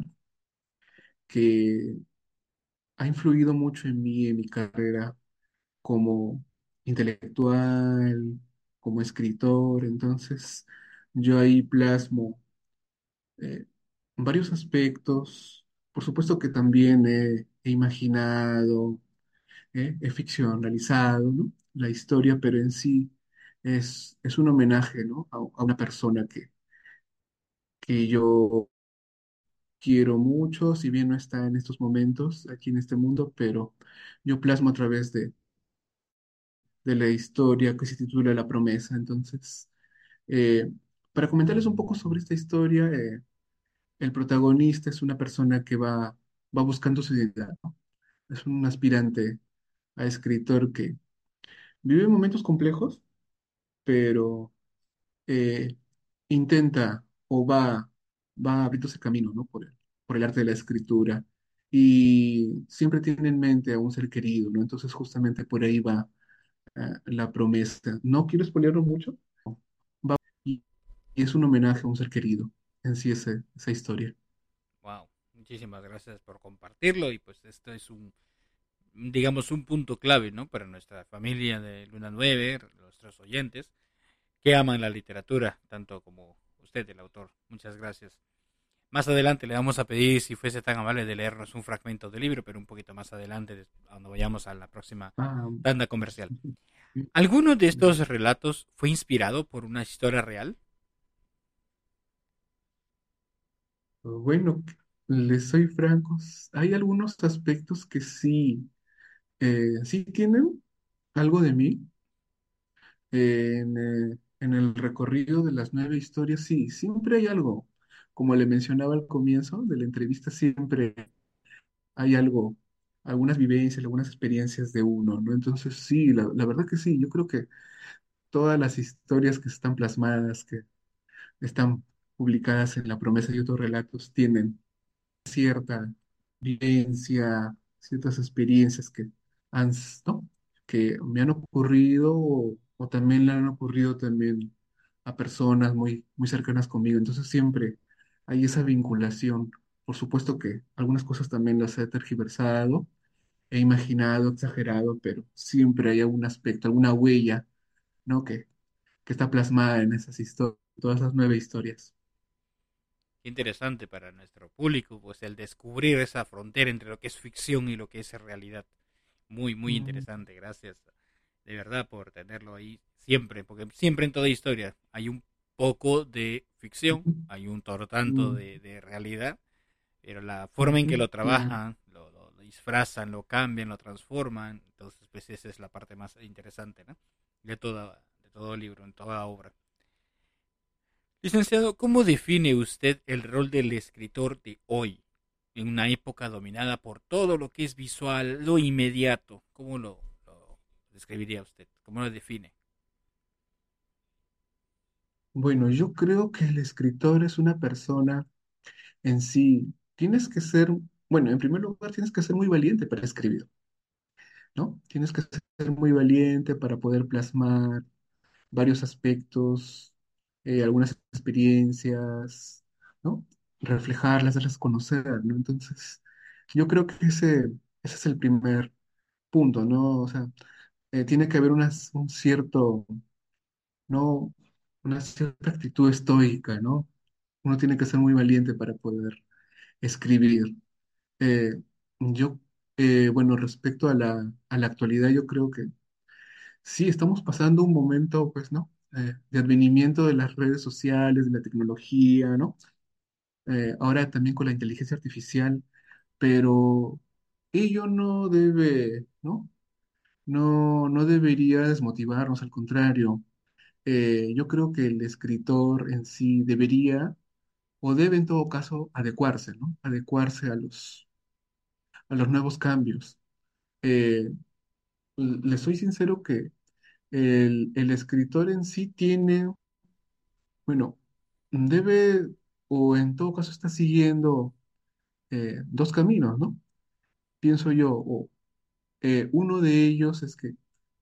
que ha influido mucho en mí, en mi carrera como intelectual, como escritor. Entonces, yo ahí plasmo eh, varios aspectos. Por supuesto que también he imaginado, he ficcionalizado, ¿no? La historia, pero en sí es un homenaje, ¿no? A una persona que yo quiero mucho, si bien no está en estos momentos aquí en este mundo, pero yo plasmo a través de la historia que se titula La promesa. Entonces, eh, para comentarles un poco sobre esta historia, el protagonista es una persona que va buscando su identidad, ¿no? Es un aspirante a escritor que vive momentos complejos, pero eh, intenta o va abriéndose camino, ¿no? Por el arte de la escritura. Y siempre tiene en mente a un ser querido, ¿no? Entonces justamente por ahí va la promesa. No quiero spoilearlo mucho, y, y es un homenaje a un ser querido en sí esa historia. Wow, muchísimas gracias por compartirlo y pues esto es digamos, un punto clave, ¿no? Para nuestra familia de Luna 9, nuestros oyentes, que aman la literatura, tanto como usted, el autor. Muchas gracias. Más adelante le vamos a pedir si fuese tan amable de leernos un fragmento del libro, pero un poquito más adelante, cuando vayamos a la próxima Ah, tanda comercial. ¿Alguno de estos relatos fue inspirado por una historia real? bueno, les soy francos, hay algunos aspectos que sí, sí tienen algo de mí. En el recorrido de las 9 historias, sí, siempre hay algo. Como le mencionaba al comienzo de la entrevista, siempre hay algo, algunas vivencias, algunas experiencias de uno, ¿no? Entonces, sí, la verdad que sí, yo creo que todas las historias que están plasmadas, que están publicadas en La Promesa y otros relatos, tienen cierta vivencia, ciertas experiencias ¿no? que me han ocurrido o también le han ocurrido también a personas muy, muy cercanas conmigo. Entonces siempre hay esa vinculación. Por supuesto que algunas cosas también las he tergiversado, he imaginado, exagerado, pero siempre hay algún aspecto, alguna huella, ¿no? Que está plasmada en esas historias, todas esas 9 historias. Qué interesante para nuestro público, pues el descubrir esa frontera entre lo que es ficción y lo que es realidad. Muy, muy Mm, interesante. Gracias de verdad por tenerlo ahí siempre, porque siempre en toda historia hay un poco de ficción, hay un tanto mm, de realidad, pero la forma en que ujú, lo claro. trabajan, lo disfrazan, lo cambian, lo transforman, entonces pues esa es la parte más interesante, ¿no? De todo libro, en toda obra. Licenciado, ¿cómo define usted el rol del escritor de hoy, en una época dominada por todo lo que es visual, lo inmediato? ¿Cómo lo describiría usted? ¿Cómo lo define? Bueno, yo creo que el escritor es una persona en sí. Tienes que ser, bueno, en primer lugar, tienes que ser muy valiente para escribir, ¿no? Tienes que ser muy valiente para poder plasmar varios aspectos, algunas experiencias, ¿no? Reflejarlas, darlas a conocer, ¿no? Entonces, yo creo que ese es el primer punto, ¿no? O sea, tiene que haber un cierto, ¿no? Una cierta actitud estoica, ¿no? uno tiene que ser muy valiente para poder escribir. Eh, yo, bueno, respecto a la actualidad, yo creo que sí, estamos pasando un momento, pues, ¿no? De advenimiento de las redes sociales, de la tecnología, ¿no? Ahora también con la inteligencia artificial, pero ello no debe, ¿no? No debería desmotivarnos, al contrario. Yo creo que el escritor en sí debería, o debe en todo caso, adecuarse, ¿no? Adecuarse a los nuevos cambios. Eh, Le soy sincero que el escritor en sí tiene, bueno, debe, o en todo caso está siguiendo dos caminos, ¿no? Pienso yo, o uno de ellos es que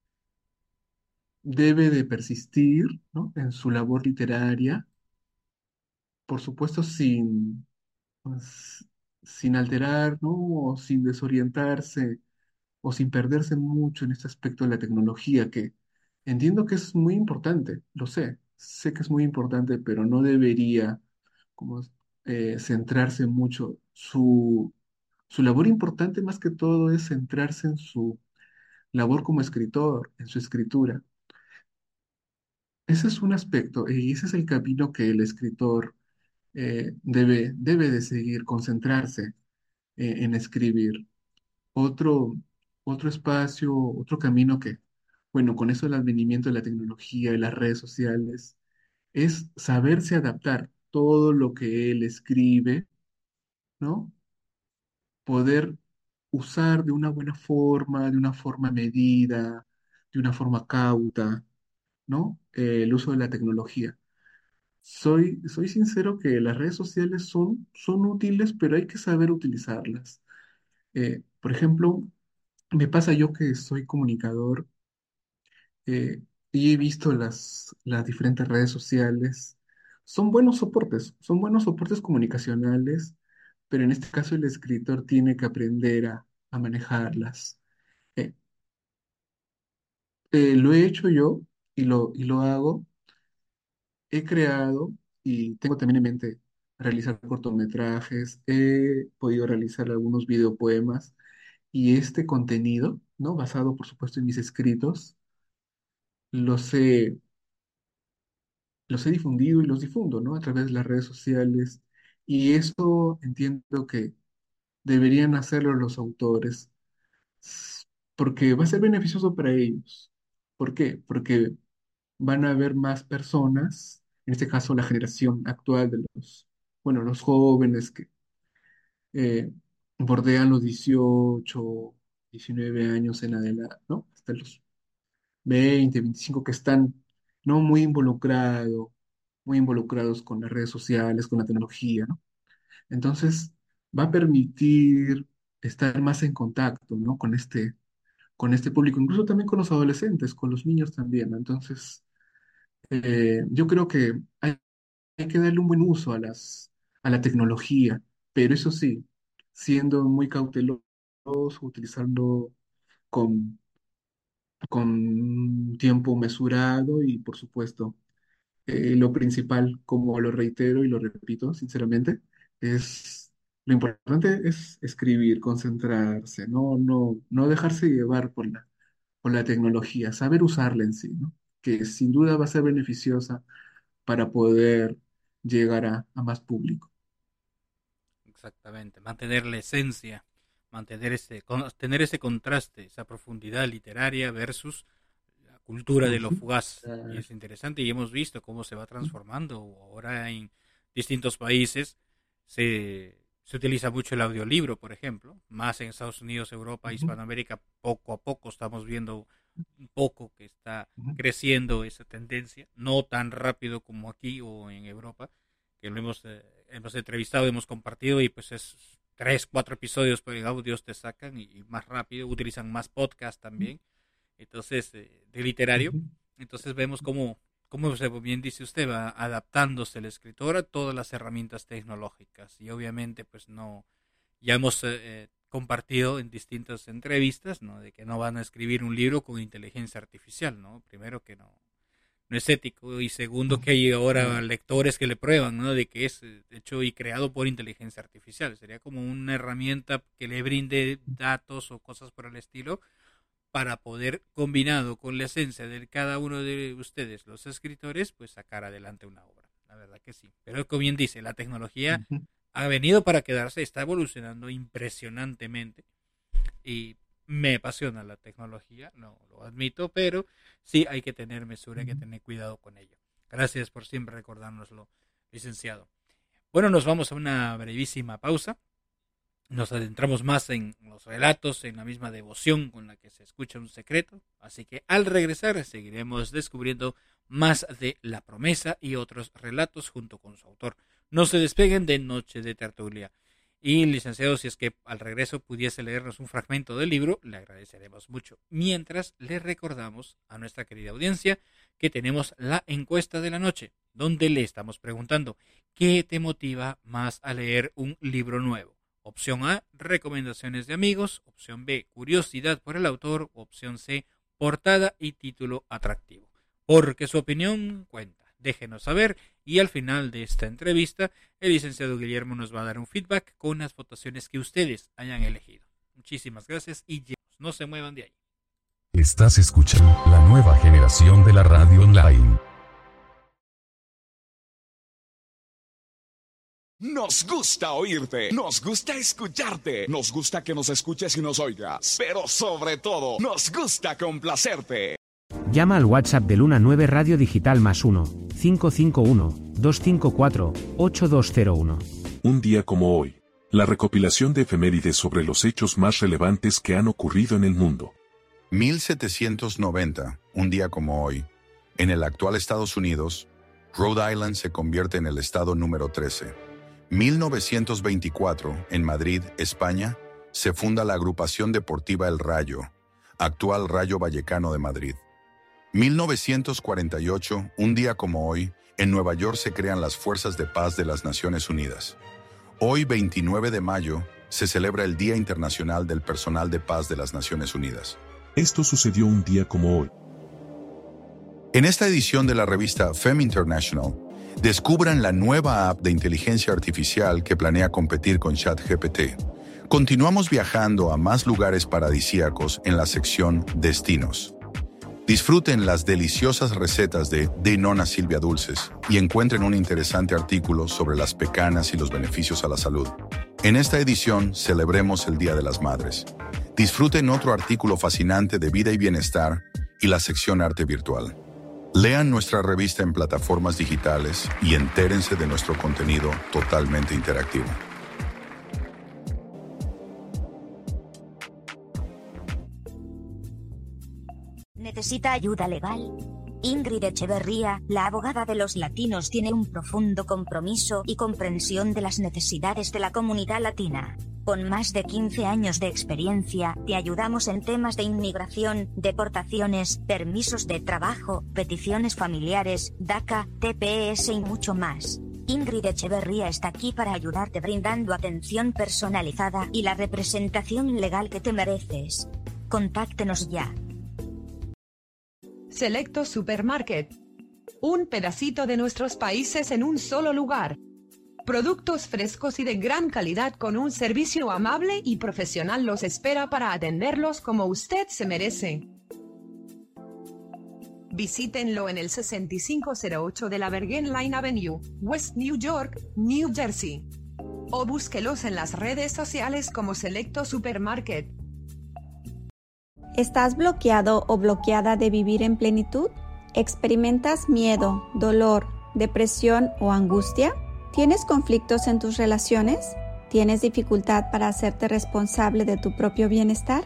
debe de persistir, ¿no? En su labor literaria, por supuesto pues, sin alterar, ¿no? O sin desorientarse, o sin perderse mucho en este aspecto de la tecnología, que entiendo que es muy importante, lo sé que es muy importante, pero no debería como centrarse mucho. Su labor importante más que todo es centrarse en su labor como escritor, en su escritura. Ese es un aspecto y ese es el camino que el escritor debe de seguir, concentrarse en escribir. Otro, otro espacio, otro camino que, bueno, con eso el advenimiento de la tecnología y las redes sociales, es saberse adaptar todo lo que él escribe, ¿no? Poder usar de una buena forma, de una forma medida, de una forma cauta, ¿no? El uso de la tecnología. Soy sincero que las redes sociales son útiles, pero hay que saber utilizarlas. Por ejemplo, me pasa yo que soy comunicador y he visto las diferentes redes sociales. Son buenos soportes comunicacionales, pero en este caso el escritor tiene que aprender a manejarlas. Eh, lo he hecho yo y lo hago. He creado y tengo también en mente realizar cortometrajes, he podido realizar algunos videopoemas y este contenido, ¿no? Basado, por supuesto, en mis escritos, los he, los he difundido y los difundo, ¿no? A través de las redes sociales. Y eso entiendo que deberían hacerlo los autores, porque va a ser beneficioso para ellos. ¿Por qué? Porque van a haber más personas, en este caso la generación actual de bueno, los jóvenes que eh, bordean los 18, 19 años en adelante, ¿no? Hasta los 20, 25 que están no muy involucrados con las redes sociales, con la tecnología, ¿no? Entonces, va a permitir estar más en contacto, ¿no? Con este público, incluso también con los adolescentes, con los niños también, ¿no? Entonces, yo creo que hay que darle un buen uso a la tecnología, pero eso sí, siendo muy cauteloso, utilizando con, con un tiempo mesurado y, por supuesto, lo principal, como lo reitero y lo repito sinceramente, es lo importante es escribir, concentrarse, no dejarse llevar por la tecnología, saber usarla en sí, ¿no? Que sin duda va a ser beneficiosa para poder llegar a más público. Exactamente, mantener la esencia, tener ese contraste, esa profundidad literaria versus la cultura de lo Ujú. fugaz. Y es interesante y hemos visto cómo se va transformando. Ahora en distintos países se utiliza mucho el audiolibro, por ejemplo, más en Estados Unidos, Europa, Ujú. Hispanoamérica, poco a poco estamos viendo un poco que está Ujú. creciendo esa tendencia, no tan rápido como aquí o en Europa, que lo hemos entrevistado, hemos compartido y pues es 3, 4 episodios por en audios te sacan y más rápido, utilizan más podcast también, entonces de literario, Ujú. entonces vemos cómo bien dice usted, va adaptándose el escritor a todas las herramientas tecnológicas y obviamente pues no, ya hemos compartido en distintas entrevistas, ¿no? De que no van a escribir un libro con inteligencia artificial, ¿no? Primero que no, no es ético, y segundo que hay ahora lectores que le prueban, ¿no? De que es hecho y creado por inteligencia artificial. Sería como una herramienta que le brinde datos o cosas por el estilo para poder, combinado con la esencia de cada uno de ustedes, los escritores, pues sacar adelante una obra. La verdad que sí. Pero como bien dice, la tecnología ha venido para quedarse, está evolucionando impresionantemente y me apasiona la tecnología, no lo admito, pero sí hay que tener mesura, hay que tener cuidado con ello. Gracias por siempre recordárnoslo, licenciado. Bueno, nos vamos a una brevísima pausa. Nos adentramos más en los relatos, en la misma devoción con la que se escucha un secreto. Así que al regresar seguiremos descubriendo más de La Promesa y otros relatos junto con su autor. No se despeguen de Noche de Tertulia. Y licenciado, si es que al regreso pudiese leernos un fragmento del libro, le agradeceremos mucho. Mientras le recordamos a nuestra querida audiencia que tenemos la encuesta de la noche, donde le estamos preguntando ¿qué te motiva más a leer un libro nuevo? Opción A, recomendaciones de amigos. Opción B, curiosidad por el autor. Opción C, portada y título atractivo. Porque su opinión cuenta. Déjenos saber y al final de esta entrevista el licenciado Guillermo nos va a dar un feedback con las votaciones que ustedes hayan elegido. Muchísimas gracias y no se muevan de ahí. Estás escuchando la nueva generación de la radio online. Nos gusta oírte, nos gusta escucharte, nos gusta que nos escuches y nos oigas, pero sobre todo, nos gusta complacerte. Llama al WhatsApp de Luna 9 Radio Digital +1 551 254 8201. Un día como hoy. La recopilación de efemérides sobre los hechos más relevantes que han ocurrido en el mundo. 1790, un día como hoy. En el actual Estados Unidos, Rhode Island se convierte en el estado número 13. 1924, en Madrid, España, se funda la agrupación deportiva El Rayo, actual Rayo Vallecano de Madrid. 1948, un día como hoy, en Nueva York se crean las Fuerzas de Paz de las Naciones Unidas. Hoy, 29 de mayo, se celebra el Día Internacional del Personal de Paz de las Naciones Unidas. Esto sucedió un día como hoy. En esta edición de la revista Fem International, descubran la nueva app de inteligencia artificial que planea competir con ChatGPT. Continuamos viajando a más lugares paradisíacos en la sección Destinos. Disfruten las deliciosas recetas de Nona Silvia Dulces y encuentren un interesante artículo sobre las pecanas y los beneficios a la salud. En esta edición celebremos el Día de las Madres. Disfruten otro artículo fascinante de vida y bienestar y la sección Arte Virtual. Lean nuestra revista en plataformas digitales y entérense de nuestro contenido totalmente interactivo. ¿Necesita ayuda legal? Ingrid Echeverría, la abogada de los latinos, tiene un profundo compromiso y comprensión de las necesidades de la comunidad latina. Con más de 15 años de experiencia, te ayudamos en temas de inmigración, deportaciones, permisos de trabajo, peticiones familiares, DACA, TPS y mucho más. Ingrid Echeverría está aquí para ayudarte brindando atención personalizada y la representación legal que te mereces. Contáctenos ya. Selecto Supermarket. Un pedacito de nuestros países en un solo lugar. Productos frescos y de gran calidad con un servicio amable y profesional los espera para atenderlos como usted se merece. Visítenlo en el 6508 de la Bergen Line Avenue, West New York, New Jersey. O búsquelos en las redes sociales como Selecto Supermarket. ¿Estás bloqueado o bloqueada de vivir en plenitud? ¿Experimentas miedo, dolor, depresión o angustia? ¿Tienes conflictos en tus relaciones? ¿Tienes dificultad para hacerte responsable de tu propio bienestar?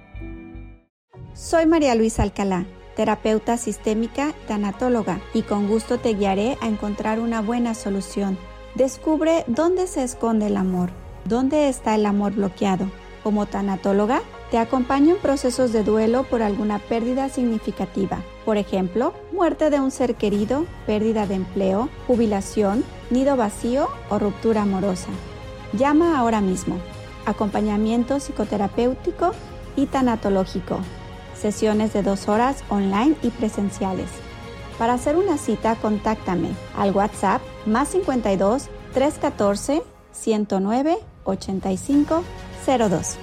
Soy María Luisa Alcalá, terapeuta sistémica y tanatóloga, y con gusto te guiaré a encontrar una buena solución. Descubre dónde se esconde el amor, dónde está el amor bloqueado. Como tanatóloga, te acompaño en procesos de duelo por alguna pérdida significativa. Por ejemplo, muerte de un ser querido, pérdida de empleo, jubilación, nido vacío o ruptura amorosa. Llama ahora mismo. Acompañamiento psicoterapéutico y tanatológico. Sesiones de 2 horas online y presenciales. Para hacer una cita, contáctame al WhatsApp +52 314 109 8502.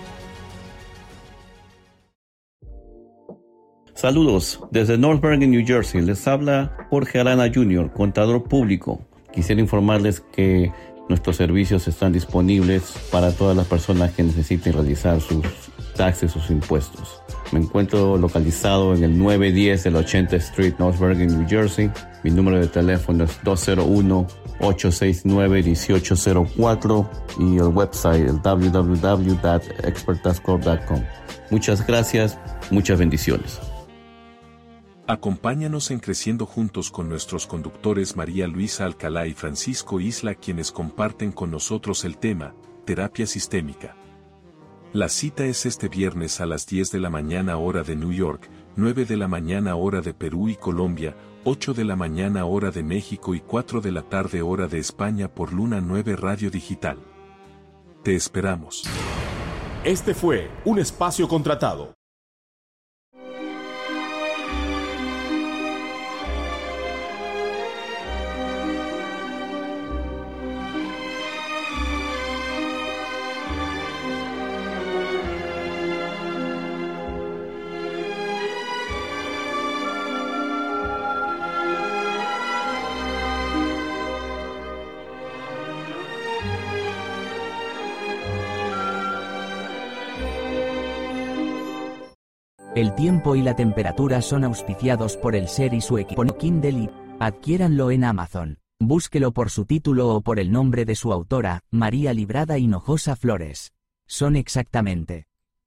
Saludos, desde North Bergen, New Jersey. Les habla Jorge Arana Jr., contador público. Quisiera informarles que nuestros servicios están disponibles para todas las personas que necesiten realizar sus taxes, sus impuestos. Me encuentro localizado en el 910 de la 80th Street, North Bergen, New Jersey. Mi número de teléfono es 201-869-1804 y el website el www.expertascorp.com. Muchas gracias, muchas bendiciones. Acompáñanos en Creciendo Juntos con nuestros conductores María Luisa Alcalá y Francisco Isla, quienes comparten con nosotros el tema, terapia sistémica. La cita es este viernes a las 10 de la mañana hora de New York, 9 de la mañana hora de Perú y Colombia, 8 de la mañana hora de México y 4 de la tarde hora de España por Luna 9 Radio Digital. Te esperamos. Este fue un espacio contratado. El tiempo y la temperatura son auspiciados por el SER y su equipo Kindle y adquiéranlo en Amazon. Búsquelo por su título o por el nombre de su autora, María Librada Hinojosa Flores. Son exactamente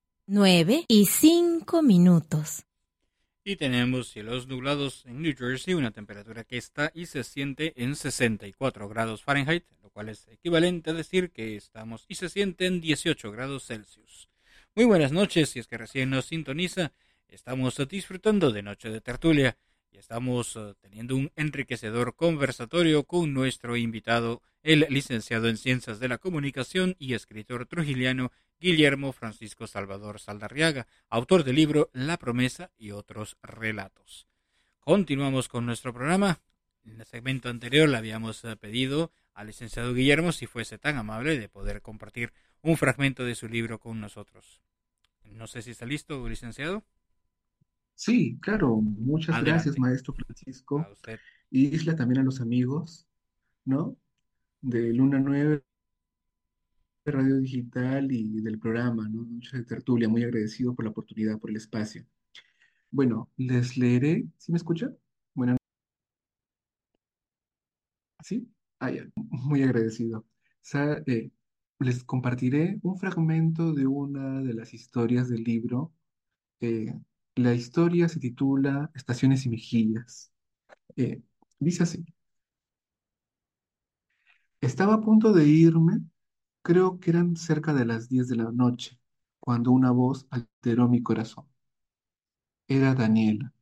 9:05. Y tenemos cielos nublados en New Jersey, una temperatura que está y se siente en 64 grados Fahrenheit, lo cual es equivalente a decir que estamos y se siente en 18 grados Celsius. Muy buenas noches, si es que recién nos sintoniza, estamos disfrutando de Noche de Tertulia y estamos teniendo un enriquecedor conversatorio con nuestro invitado, el licenciado en Ciencias de la Comunicación y escritor trujillano Guillermo Francisco Salvador Saldarriaga, autor del libro La Promesa y otros relatos. Continuamos con nuestro programa. En el segmento anterior le habíamos pedido al licenciado Guillermo si fuese tan amable de poder compartir un fragmento de su libro con nosotros. No sé si está listo, licenciado. Sí, claro. Muchas Adelante. gracias, maestro Francisco. Y Isla, también a los amigos, ¿no? De Luna 9 Radio Digital y del programa, ¿no? Noche de Tertulia. Muy agradecido por la oportunidad, por el espacio. Bueno, les leeré. ¿Sí me escucha? Bueno, ¿sí? Ah, ya. Muy agradecido. Les compartiré un fragmento de una de las historias del libro. Eh, la historia se titula Estaciones y Mejillas. Eh, Dice así: estaba a punto de irme, creo que eran cerca de las 10 de la noche, cuando una voz alteró mi corazón. Era Daniela.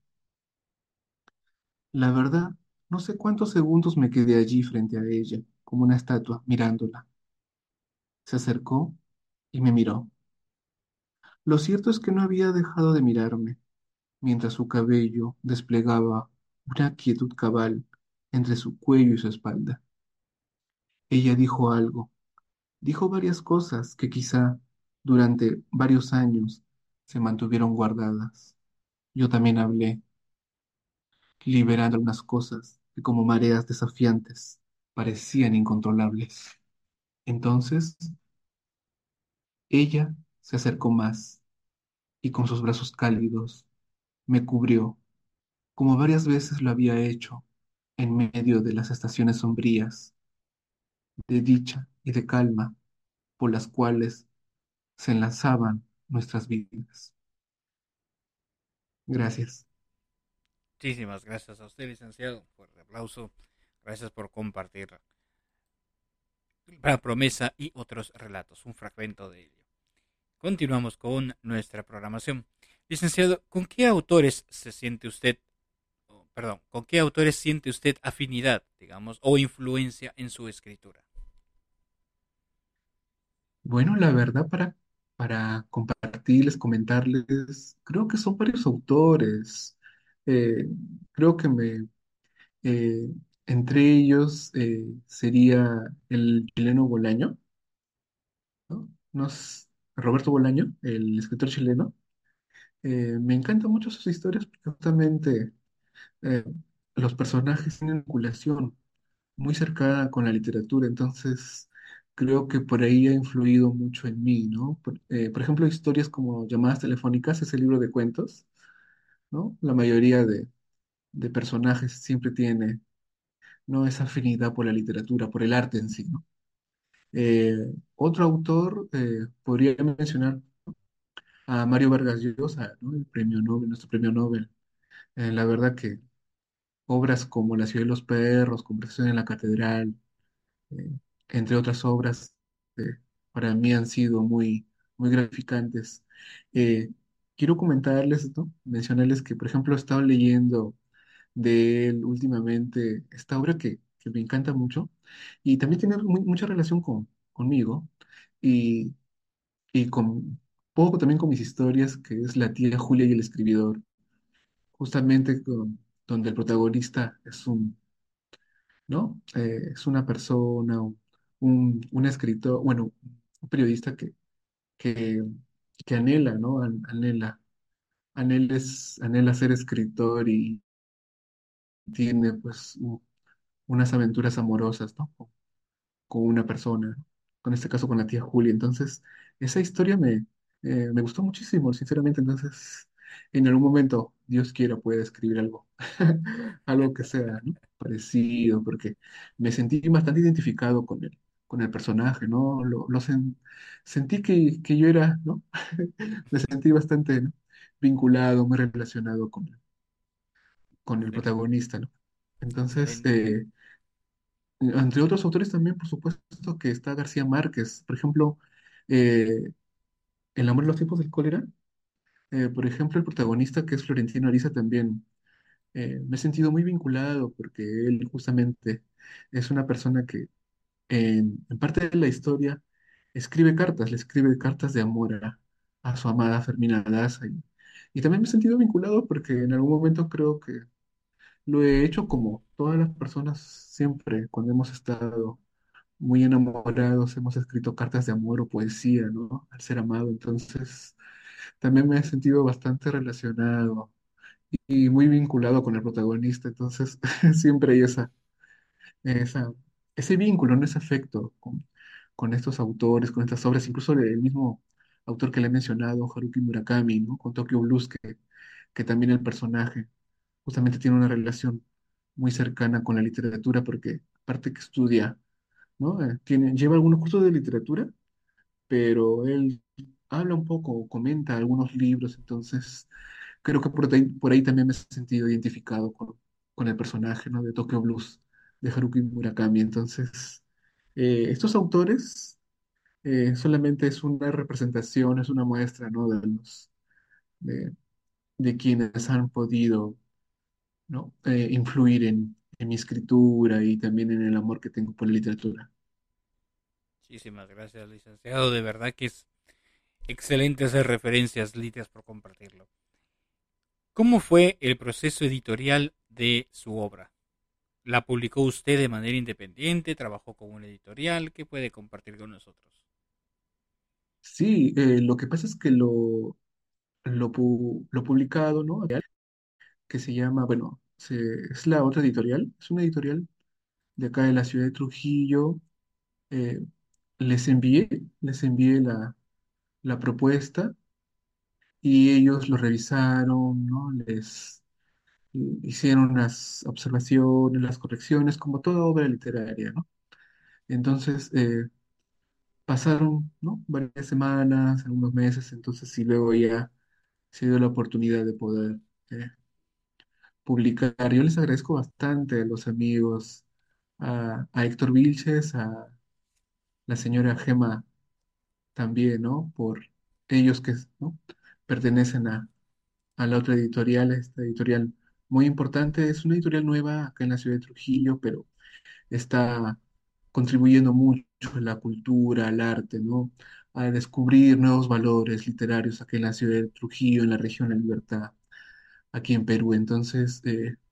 La verdad, no sé cuántos segundos me quedé allí frente a ella, como una estatua, mirándola. Se acercó y me miró. Lo cierto es que no había dejado de mirarme, mientras su cabello desplegaba una quietud cabal entre su cuello y su espalda. Ella dijo algo, dijo varias cosas que quizá durante varios años se mantuvieron guardadas. Yo también hablé, liberando algunas cosas que como mareas desafiantes parecían incontrolables. Entonces, ella se acercó más y con sus brazos cálidos me cubrió, como varias veces lo había hecho en medio de las estaciones sombrías, de dicha y de calma por las cuales se enlazaban nuestras vidas. Gracias. Muchísimas gracias a usted, licenciado. Fuerte aplauso. Gracias por compartir La Promesa y otros relatos, un fragmento de ello. Continuamos con nuestra programación. Licenciado, ¿con qué autores se siente usted, con qué autores siente usted afinidad, digamos, o influencia en su escritura? Bueno, la verdad, para compartirles, comentarles, creo que son varios autores. Eh, Creo que Eh, Entre ellos sería el chileno Bolaño, ¿no? Roberto Bolaño, el escritor chileno. Me encantan mucho sus historias porque justamente eh, los personajes tienen una vinculación muy cercana con la literatura, entonces creo que por ahí ha influido mucho en mí, ¿no? Por ejemplo, historias como Llamadas Telefónicas, ese libro de cuentos, ¿no? La mayoría de personajes siempre tiene, ¿no? Esa afinidad por la literatura, por el arte en sí, ¿no? Eh, Otro autor, podría mencionar a Mario Vargas Llosa, ¿no? El premio Nobel, nuestro premio Nobel. La verdad que obras como La ciudad de los perros, Conversación en la catedral, eh, entre otras obras, eh, para mí han sido muy gratificantes. Eh, Quiero comentarles, ¿no? Mencionarles que, por ejemplo, he estado leyendo de él últimamente esta obra que me encanta mucho y también tiene mucha relación conmigo y, y con poco también con mis historias, que es La tía Julia y el escribidor, justamente donde el protagonista es ¿no? Es una persona, un escritor, bueno, un periodista que, que anhela, ¿no? Anhela ser escritor y tiene pues unas aventuras amorosas, ¿no? Con una persona, con este caso con la tía Julia. Entonces, esa historia me gustó muchísimo, sinceramente. Entonces, en algún momento, Dios quiera, pueda escribir algo, algo que sea, ¿no? Parecido, porque me sentí bastante identificado con el personaje, ¿no? Sentí que yo era, ¿no? Me sentí bastante, ¿no? Vinculado, muy relacionado con el Excelente, protagonista, ¿no? Entonces, excelente. entre otros autores también, por supuesto, que está García Márquez. Por ejemplo, eh, El amor en los tiempos del cólera. Por ejemplo, el protagonista, que es Florentino Ariza, también me he sentido muy vinculado porque él justamente es una persona que en parte de la historia le escribe cartas de amor a su amada Fermina Daza. Y también me he sentido vinculado porque en algún momento creo que lo he hecho como todas las personas siempre cuando hemos estado muy enamorados, hemos escrito cartas de amor o poesía, ¿no? Al ser amado. Entonces, también me he sentido bastante relacionado y muy vinculado con el protagonista. Entonces, siempre hay esa, ese vínculo, ¿no? Ese afecto con estos autores, con estas obras, incluso el mismo autor que le he mencionado, Haruki Murakami, ¿no? Con Tokyo Blues, que también el personaje justamente tiene una relación muy cercana con la literatura, porque aparte que estudia, ¿no? Lleva algunos cursos de literatura, pero él habla un poco, comenta algunos libros, entonces creo que por ahí también me he sentido identificado con el personaje, ¿no? De Tokyo Blues, de Haruki Murakami. Entonces, estos autores solamente es una representación, es una muestra, ¿no? De, de quienes han podido, ¿no? Influir en mi escritura y también en el amor que tengo por la literatura. Muchísimas gracias, licenciado. De verdad que es excelente hacer referencias, Litias, por compartirlo. ¿Cómo fue el proceso editorial de su obra? ¿La publicó usted de manera independiente? ¿Trabajó con una editorial? ¿Qué puede compartir con nosotros? Sí, lo que pasa es que lo publicado, ¿no? Que se llama, bueno, es la otra editorial, es una editorial de acá de la ciudad de Trujillo. eh, les envié la propuesta y ellos lo revisaron, ¿no? Hicieron las observaciones, las correcciones, como toda obra literaria, ¿no? Entonces, pasaron, ¿no? Varias semanas, algunos meses, entonces, y luego ya se dio la oportunidad de poder eh, publicar. Yo les agradezco bastante a los amigos, a Héctor Vilches, a la señora Gema también, ¿no? Por ellos que, ¿no? Pertenecen a la otra editorial, esta editorial muy importante. Es una editorial nueva acá en la ciudad de Trujillo, pero está contribuyendo mucho a la cultura, al arte, ¿no? A descubrir nuevos valores literarios aquí en la ciudad de Trujillo, en la región La Libertad, aquí en Perú. Entonces,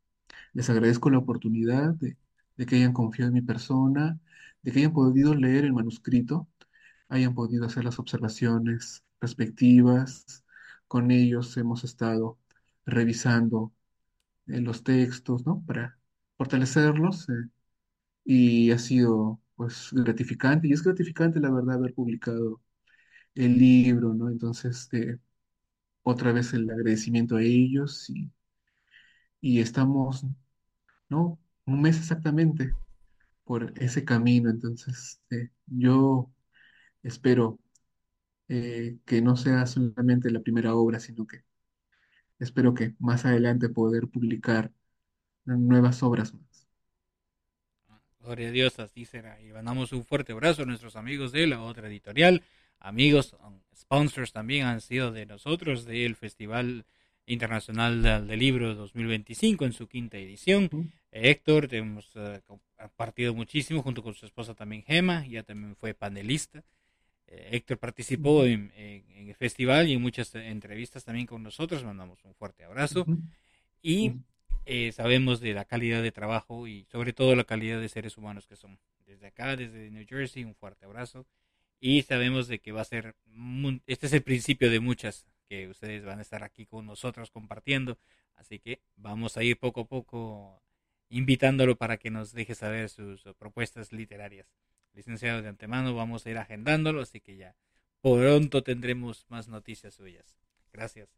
Les agradezco la oportunidad de que hayan confiado en mi persona, de que hayan podido leer el manuscrito, hayan podido hacer las observaciones respectivas. Con ellos hemos estado revisando los textos, ¿no? Para fortalecerlos, y ha sido, pues, gratificante, y es gratificante, la verdad, haber publicado el libro, ¿no? Entonces, otra vez el agradecimiento a ellos, y estamos, ¿no? Un mes exactamente por ese camino. Entonces, yo espero que no sea solamente la primera obra, sino que espero que más adelante poder publicar nuevas obras más. Gloria a Dios, así será. Y mandamos un fuerte abrazo a nuestros amigos de la otra editorial. Amigos, sponsors también han sido de nosotros del Festival Internacional del Libro 2025 en su quinta edición. Héctor, hemos compartido muchísimo junto con su esposa también Gema, ya también fue panelista. Héctor participó en el festival y en muchas entrevistas también con nosotros. Mandamos un fuerte abrazo. Y sabemos de la calidad de trabajo y sobre todo la calidad de seres humanos que son. Desde acá, desde New Jersey, un fuerte abrazo. Y sabemos de que va a ser, este es el principio de muchas que ustedes van a estar aquí con nosotros compartiendo. Así que vamos a ir poco a poco invitándolo para que nos deje saber sus propuestas literarias. Licenciado, de antemano vamos a ir agendándolo, así que ya pronto tendremos más noticias suyas. Gracias.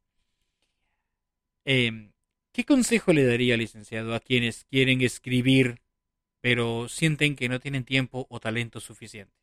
¿Qué consejo le daría, licenciado, a quienes quieren escribir pero sienten que no tienen tiempo o talento suficiente?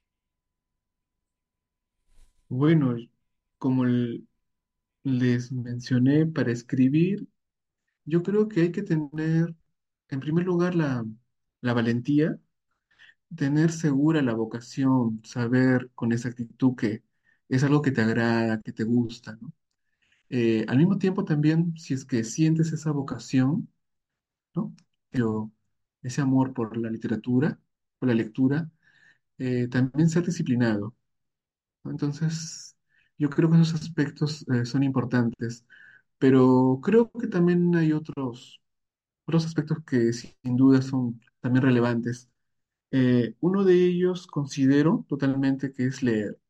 Bueno, como les mencioné, para escribir, yo creo que hay que tener, en primer lugar, la valentía, tener segura la vocación, saber con exactitud que es algo que te agrada, que te gusta, ¿no? Al mismo tiempo también, si es que sientes esa vocación, ¿no? Pero ese amor por la literatura, por la lectura, también ser disciplinado, ¿no? Entonces, yo creo que esos aspectos son importantes, pero creo que también hay otros aspectos que sin duda son también relevantes. Uno de ellos considero totalmente que es leer.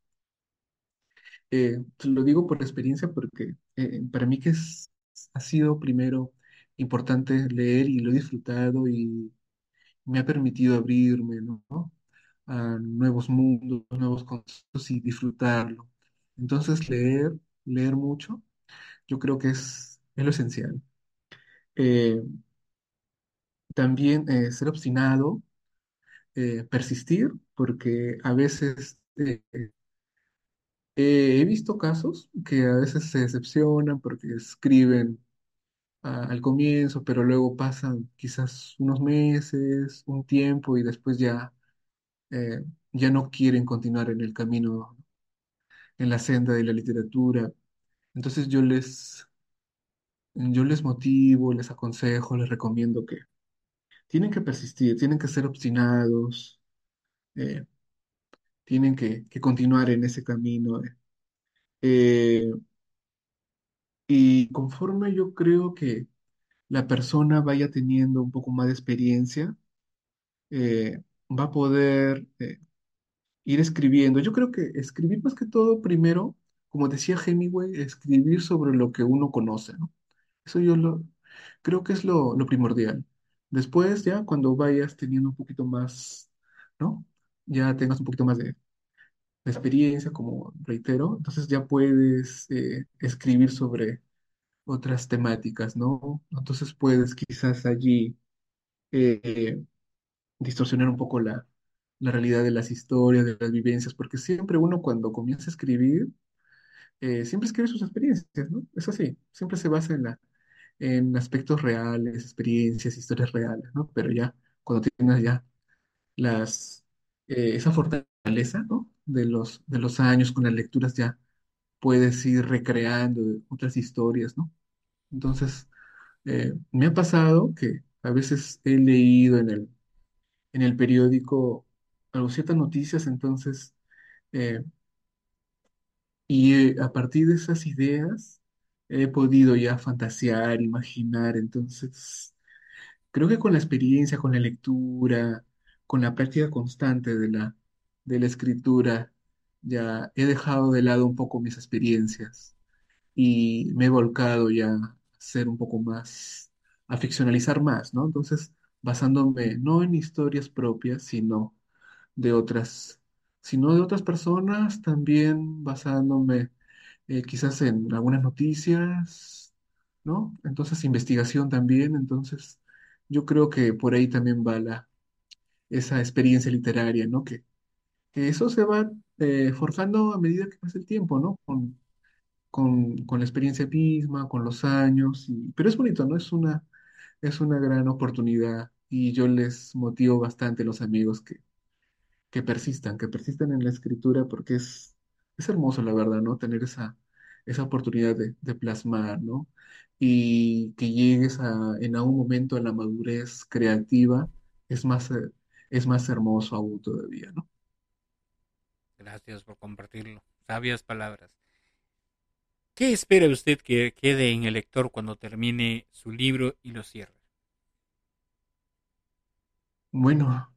Te lo digo por experiencia porque para mí ha sido primero importante leer y lo he disfrutado y me ha permitido abrirme, ¿no? A nuevos mundos, nuevos conceptos y disfrutarlo. Entonces, leer mucho, yo creo que es lo esencial. Eh, También ser obstinado, persistir, porque a veces he visto casos que a veces se decepcionan porque escriben al comienzo, pero luego pasan quizás unos meses, un tiempo y después eh, ya no quieren continuar en el camino, en la senda de la literatura. Entonces yo les motivo, les aconsejo, les recomiendo que tienen que persistir, tienen que ser obstinados, eh, tienen que continuar en ese camino. Eh, y conforme yo creo que la persona vaya teniendo un poco más de experiencia, va a poder ir escribiendo. Yo creo que escribir más que todo primero, como decía Hemingway, escribir sobre lo que uno conoce, ¿no? Eso creo que es lo primordial. Después, ya cuando vayas teniendo un poquito más, ¿no? Ya tengas un poquito más de experiencia, como reitero, entonces ya puedes escribir sobre otras temáticas, ¿no? Entonces puedes quizás allí eh, distorsionar un poco la realidad de las historias, de las vivencias, porque siempre uno cuando comienza a escribir, siempre escribe sus experiencias, ¿no? Es así, siempre se basa en aspectos reales, experiencias, historias reales, ¿no? Pero ya, cuando tienes ya esa fortaleza, ¿no? De los años con las lecturas ya puedes ir recreando otras historias, ¿no? Entonces, me ha pasado que a veces he leído en el periódico algo, ciertas noticias, entonces, eh, a partir de esas ideas he podido ya fantasear, imaginar, entonces creo que con la experiencia, con la lectura, con la práctica constante de la escritura, ya he dejado de lado un poco mis experiencias y me he volcado ya a ser un poco más, a ficcionalizar más, ¿no? Entonces, basándome no en historias propias, de otras, sino de otras personas, también basándome quizás en algunas noticias, ¿no? Entonces, investigación también, entonces, yo creo que por ahí también va esa experiencia literaria, ¿no? Que eso se va forjando a medida que pasa el tiempo, ¿no? Con la experiencia misma, con los años, pero es bonito, ¿no? Es una gran oportunidad y yo les motivo bastante a los amigos que persistan en la escritura porque es hermoso, la verdad, ¿no? Tener esa oportunidad de plasmar, ¿no? Y que llegues en algún momento a la madurez creativa es más hermoso aún todavía, ¿no? Gracias por compartirlo. Sabias palabras. ¿Qué espera usted que quede en el lector cuando termine su libro y lo cierre? Bueno,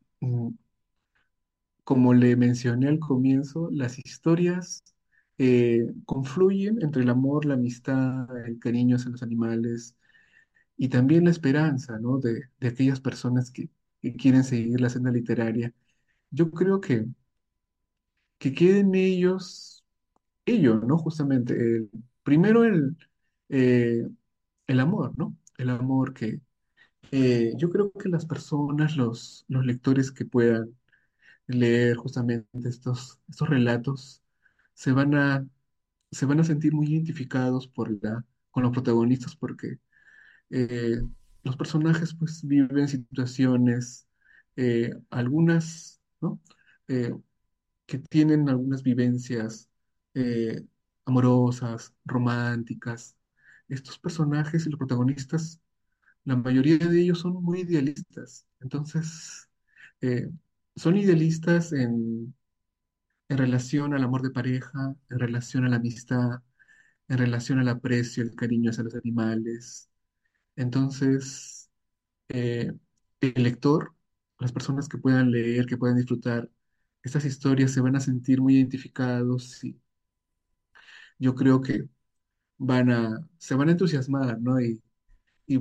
como le mencioné al comienzo, las historias confluyen entre el amor, la amistad, el cariño hacia los animales y también la esperanza, ¿no? de aquellas personas que quieren seguir la senda literaria. Yo creo que queden ellos, ¿no? Justamente, primero eh, el amor, ¿no? El amor que yo creo que las personas, los lectores que puedan leer justamente estos relatos, se van a, se van a sentir muy identificados con los protagonistas porque eh, los personajes pues viven situaciones, algunas, ¿no? Eh, que tienen algunas vivencias eh, amorosas, románticas. Estos personajes y los protagonistas, la mayoría de ellos son muy idealistas. Entonces, eh, son idealistas en relación al amor de pareja, en relación a la amistad, en relación al aprecio, el cariño hacia los animales. Entonces, eh, el lector, las personas que puedan leer, que puedan disfrutar estas historias, se van a sentir muy identificados y yo creo que se van a entusiasmar, ¿no? Y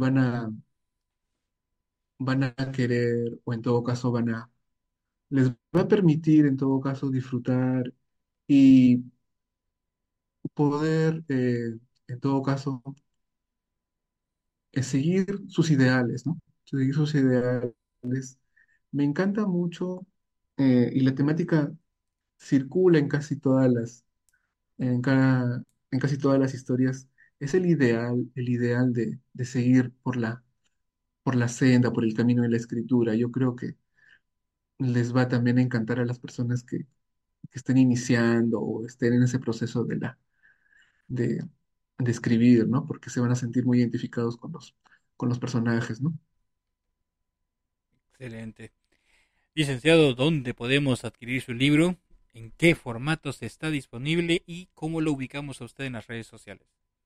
van a querer, o en todo caso les va a permitir en todo caso disfrutar y poder, en todo caso, seguir sus ideales, ¿no? Seguir sus ideales. Me encanta mucho y la temática circula en casi todas las historias. Es el ideal de seguir por la senda, por el camino de la escritura. Yo creo que les va también a encantar a las personas que estén iniciando o estén en ese proceso de, de escribir, ¿no? Porque se van a sentir muy identificados con los personajes, ¿no? Excelente. Licenciado, ¿dónde podemos adquirir su libro? ¿En qué formatos está disponible? ¿Y cómo lo ubicamos a usted en las redes sociales?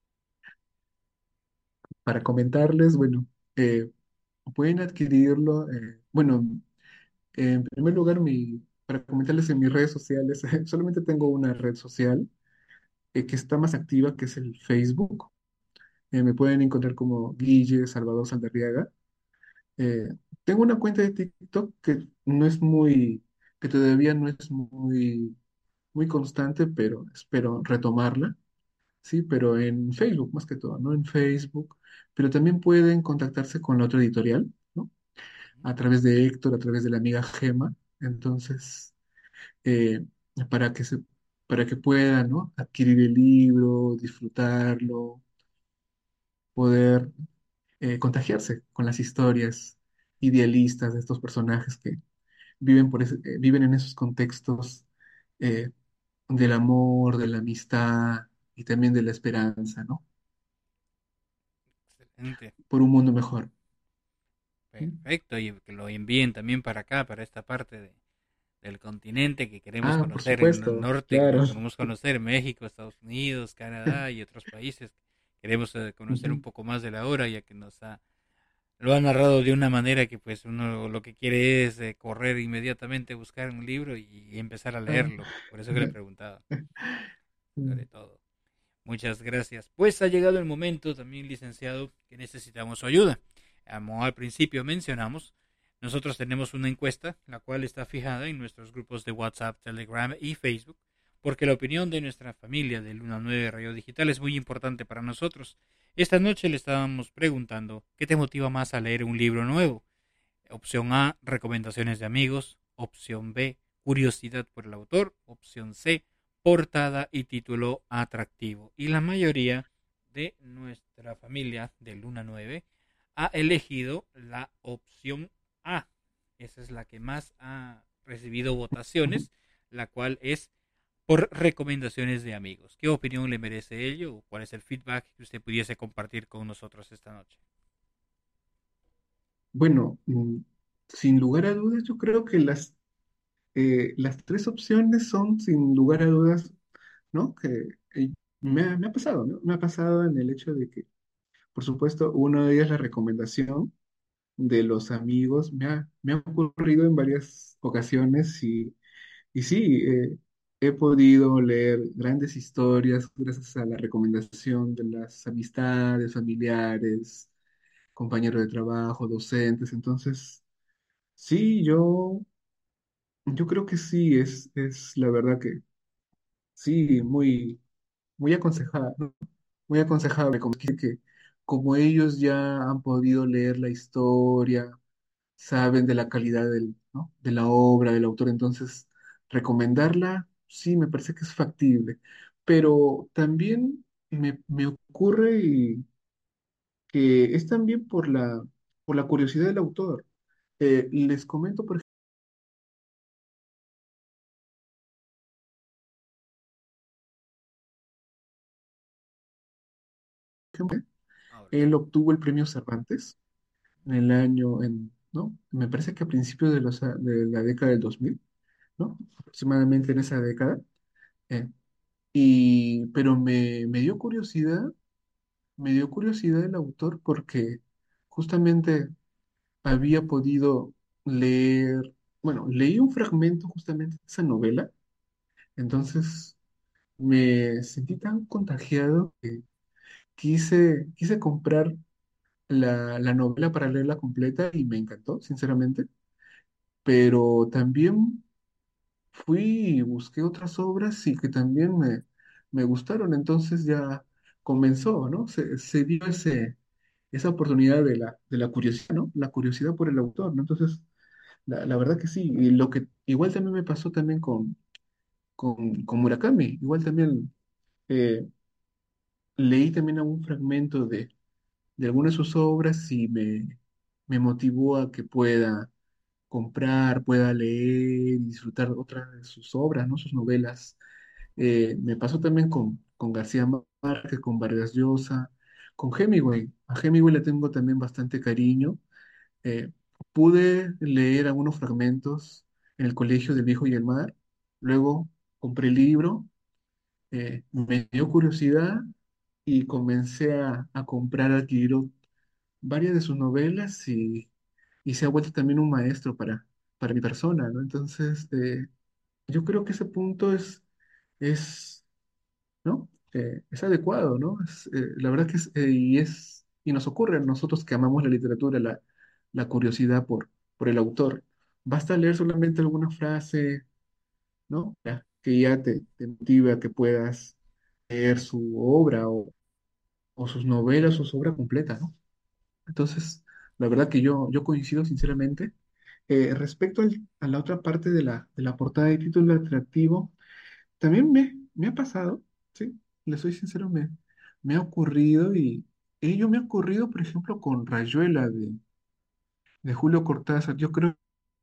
Para comentarles, bueno, pueden adquirirlo, bueno, en primer lugar, para comentarles en mis redes sociales, solamente tengo una red social que está más activa, que es el Facebook. Me pueden encontrar como Guille Salvador Saldarriaga. Eh, Tengo una cuenta de TikTok que todavía no es muy constante, pero espero retomarla. Sí, pero en Facebook más que todo, ¿no? En Facebook, pero también pueden contactarse con la otra editorial, ¿no? A través de Héctor, a través de la amiga Gema. Entonces, eh, para que se, para que puedan, ¿no? Adquirir el libro, disfrutarlo, poder contagiarse con las historias idealistas de estos personajes que viven en esos contextos eh, del amor, de la amistad y también de la esperanza, ¿no? Excelente. Por un mundo mejor. Perfecto. Y que lo envíen también para acá, para esta parte del continente que queremos Por conocer, en el supuesto, norte, que claro. queremos conocer México, Estados Unidos, Canadá y otros países. Queremos conocer un Ujú. poco más de la hora, ya que nos ha lo ha narrado de una manera que pues uno lo que quiere es correr inmediatamente, buscar un libro y empezar a leerlo. Por eso que le preguntaba, sobre todo. Muchas gracias. Pues ha llegado el momento también, licenciado, que necesitamos su ayuda. Como al principio mencionamos, nosotros tenemos una encuesta, la cual está fijada en nuestros grupos de WhatsApp, Telegram y Facebook, porque la opinión de nuestra familia de Luna 9 Radio Digital es muy importante para nosotros. Esta noche le estábamos preguntando, ¿qué te motiva más a leer un libro nuevo? Opción A, recomendaciones de amigos. Opción B, curiosidad por el autor. Opción C, portada y título atractivo. Y la mayoría de nuestra familia de Luna 9 ha elegido la opción A. Esa es la que más ha recibido votaciones, la cual es por recomendaciones de amigos. ¿Qué opinión le merece ello? ¿O cuál es el feedback que usted pudiese compartir con nosotros esta noche? Bueno, sin lugar a dudas, yo creo que las tres opciones son, sin lugar a dudas, ¿no? Que me ha pasado, ¿no? Me ha pasado en el hecho de que, por supuesto, una de ellas la recomendación de los amigos, me ha ocurrido en varias ocasiones y sí, he podido leer grandes historias gracias a la recomendación de las amistades, familiares, compañeros de trabajo, docentes. Entonces, sí, yo creo que sí, es la verdad que sí, muy aconsejable, ¿no? Muy aconsejable, que como ellos ya han podido leer la historia, saben de la calidad ¿no? de la obra, del autor, entonces recomendarla, sí, me parece que es factible, pero también me ocurre que es también por la curiosidad del autor. Les comento, por ejemplo, él obtuvo el premio Cervantes en el año, ¿no? Me parece que a principios de la década del 2000, ¿no? Aproximadamente en esa década. eh, pero me dio curiosidad el autor porque justamente había podido leer, bueno, leí un fragmento justamente de esa novela, entonces me sentí tan contagiado que quise comprar la novela para leerla completa y me encantó, sinceramente, pero también fui y busqué otras obras y que también me gustaron, entonces ya comenzó, ¿no? Se dio esa oportunidad de la curiosidad, ¿no? La curiosidad por el autor, ¿no? Entonces, la verdad que sí, y lo que igual también me pasó también con Murakami, igual también eh, leí también algún fragmento de alguna de sus obras y me motivó a que pueda comprar, pueda leer y disfrutar otras de sus obras, ¿no? Sus novelas. Me pasó también con García Márquez, con Vargas Llosa, con Hemingway. A Hemingway le tengo también bastante cariño. Eh, Pude leer algunos fragmentos en el Colegio del Viejo y el Mar. Luego compré el libro, me dio curiosidad y comencé a comprar, adquirir varias de sus novelas y se ha vuelto también un maestro para mi persona, ¿no? Entonces, yo creo que ese punto es ¿no? Es adecuado, ¿no? La verdad que y nos ocurre a nosotros que amamos la literatura, la curiosidad por el autor. Basta leer solamente alguna frase, ¿no? Que ya te motive a que puedas leer su obra o sus novelas o su obra completa, ¿no? Entonces, la verdad que yo coincido sinceramente. Respecto a la otra parte de la portada de título atractivo, también me ha pasado, ¿sí? Le soy sincero, me ha ocurrido y ello me ha ocurrido, por ejemplo, con Rayuela de Julio Cortázar. Yo creo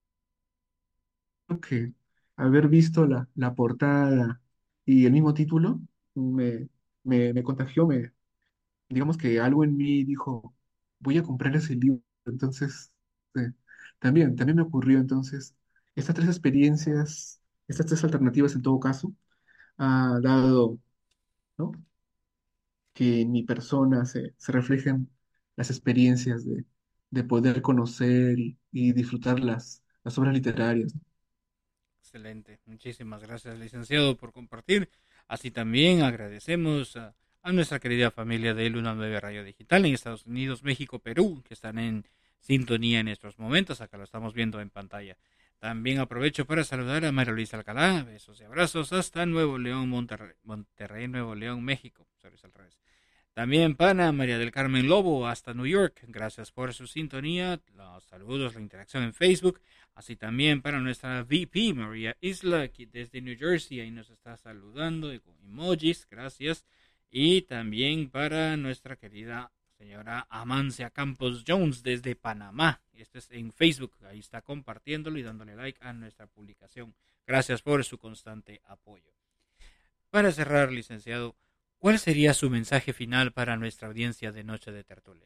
que haber visto la portada y el mismo título me, me contagió, digamos que algo en mí dijo, voy a comprar ese libro. Entonces, eh, también me ocurrió. Entonces, estas tres experiencias, estas tres alternativas en todo caso, ha dado, ¿no? Que en mi persona se reflejen las experiencias de poder conocer y disfrutar las obras literarias. Excelente. Muchísimas gracias, licenciado, por compartir. Así también agradecemos a nuestra querida familia de Luna 9 Radio Digital en Estados Unidos, México, Perú, que están en sintonía en estos momentos. Acá lo estamos viendo en pantalla. También aprovecho para saludar a María Luisa Alcalá. Besos y abrazos hasta Nuevo León, Monterrey, Nuevo León, México. Al revés. También para María del Carmen Lobo hasta New York. Gracias por su sintonía, los saludos, la interacción en Facebook. Así también para nuestra VP María Isla, aquí desde New Jersey, ahí nos está saludando con emojis, gracias. Y también para nuestra querida señora Amancia Campos Jones desde Panamá. Esto es en Facebook, ahí está compartiéndolo y dándole like a nuestra publicación. Gracias por su constante apoyo. Para cerrar, licenciado, ¿cuál sería su mensaje final para nuestra audiencia de Noche de Tertulia?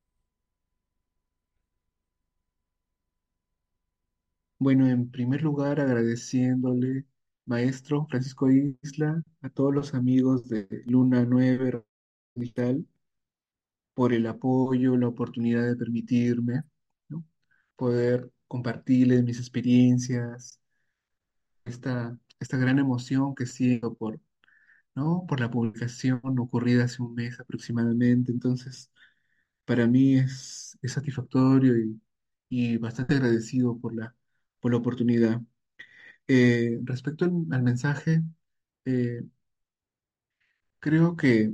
Bueno, en primer lugar, agradeciéndole, maestro Francisco Isla, a todos los amigos de Luna 9 Digital por el apoyo, la oportunidad de permitirme, ¿no?, poder compartirles mis experiencias, esta gran emoción que siento ¿no?, por la publicación ocurrida hace un mes aproximadamente. Entonces, para mí es satisfactorio y bastante agradecido por la oportunidad. Respecto al mensaje, eh, creo que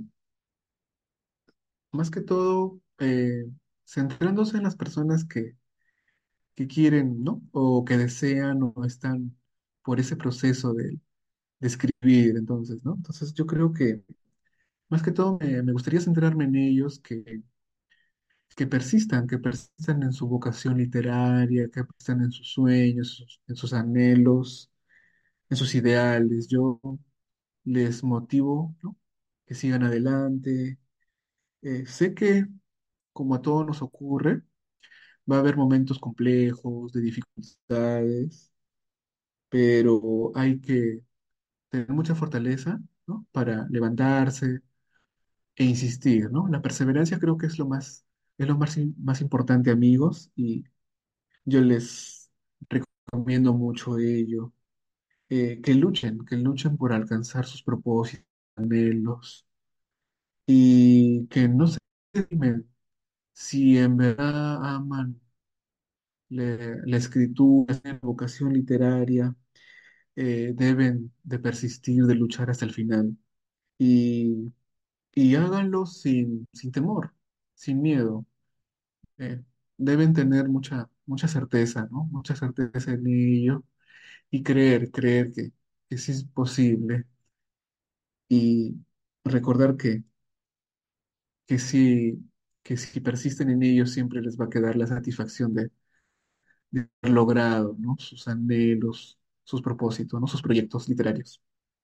más que todo, centrándose en las personas que quieren, ¿no?, o que desean o están por ese proceso de escribir, entonces, ¿no? Entonces yo creo que más que todo me gustaría centrarme en ellos, que persistan en su vocación literaria, que persistan en sus sueños, en sus anhelos, en sus ideales. Yo les motivo, ¿no?, que sigan adelante. Sé que, como a todos nos ocurre, va a haber momentos complejos, de dificultades, pero hay que tener mucha fortaleza, ¿no?, para levantarse e insistir, ¿no? La perseverancia creo que es lo más importante, amigos, y yo les recomiendo mucho ello. Que luchen por alcanzar sus propósitos, anhelos, y que no se desanimen. Si en verdad aman la escritura, la vocación literaria, deben de persistir, de luchar hasta el final. Y, y háganlo sin temor, sin miedo. Eh, Deben tener mucha certeza, ¿no? Mucha certeza en ello y creer que sí es posible y recordar que si, que si persisten en ello siempre les va a quedar la satisfacción de haber logrado, ¿no?, sus anhelos, sus propósitos, ¿no?, sus proyectos literarios.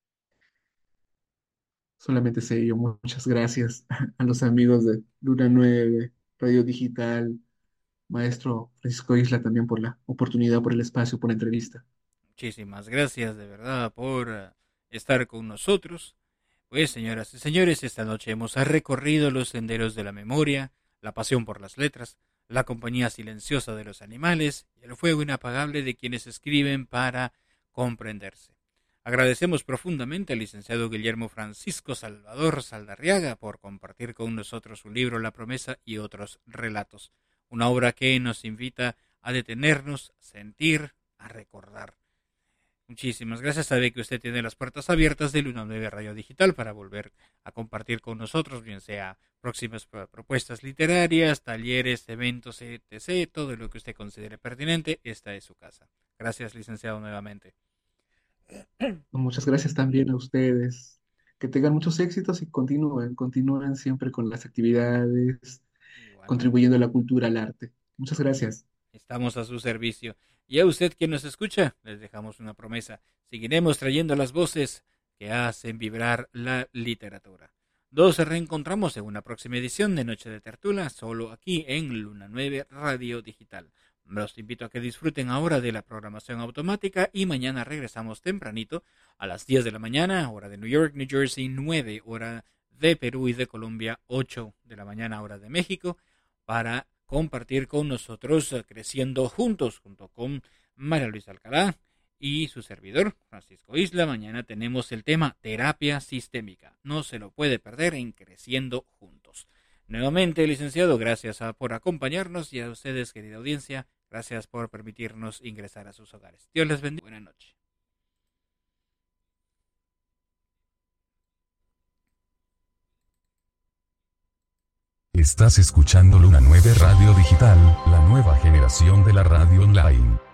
Solamente sé ello. Muchas gracias a los amigos de Luna 9, Radio Digital, maestro Francisco Isla, también por la oportunidad, por el espacio, por la entrevista. Muchísimas gracias de verdad por estar con nosotros. Pues señoras y señores, esta noche hemos recorrido los senderos de la memoria, la pasión por las letras, la compañía silenciosa de los animales y el fuego inapagable de quienes escriben para comprenderse. Agradecemos profundamente al licenciado Guillermo Francisco Salvador Saldarriaga por compartir con nosotros su libro La Promesa y otros relatos, una obra que nos invita a detenernos, a sentir, a recordar. Muchísimas gracias. Sabe que usted tiene las puertas abiertas de Luna 9 Radio Digital para volver a compartir con nosotros, bien sea próximas propuestas literarias, talleres, eventos, etc. Todo lo que usted considere pertinente, esta es su casa. Gracias, licenciado, nuevamente. Muchas gracias también a ustedes. Que tengan muchos éxitos y continúen siempre con las actividades, contribuyendo a la cultura, al arte. Muchas gracias. Estamos a su servicio. Y a usted quien nos escucha, les dejamos una promesa. Seguiremos trayendo las voces que hacen vibrar la literatura. Nos reencontramos en una próxima edición de Noche de Tertulia, solo aquí en Luna 9 Radio Digital. Los invito a que disfruten ahora de la programación automática y mañana regresamos tempranito a las 10 de la mañana, hora de New York, New Jersey, 9, hora de Perú y de Colombia, 8 de la mañana, hora de México, para compartir con nosotros Creciendo Juntos, junto con María Luisa Alcalá y su servidor, Francisco Isla. Mañana tenemos el tema terapia sistémica. No se lo puede perder en Creciendo Juntos. Nuevamente, licenciado, gracias por acompañarnos, y a ustedes, querida audiencia, gracias por permitirnos ingresar a sus hogares. Dios les bendiga. Buenas noches. Estás escuchando Luna 9 Radio Digital, la nueva generación de la radio online.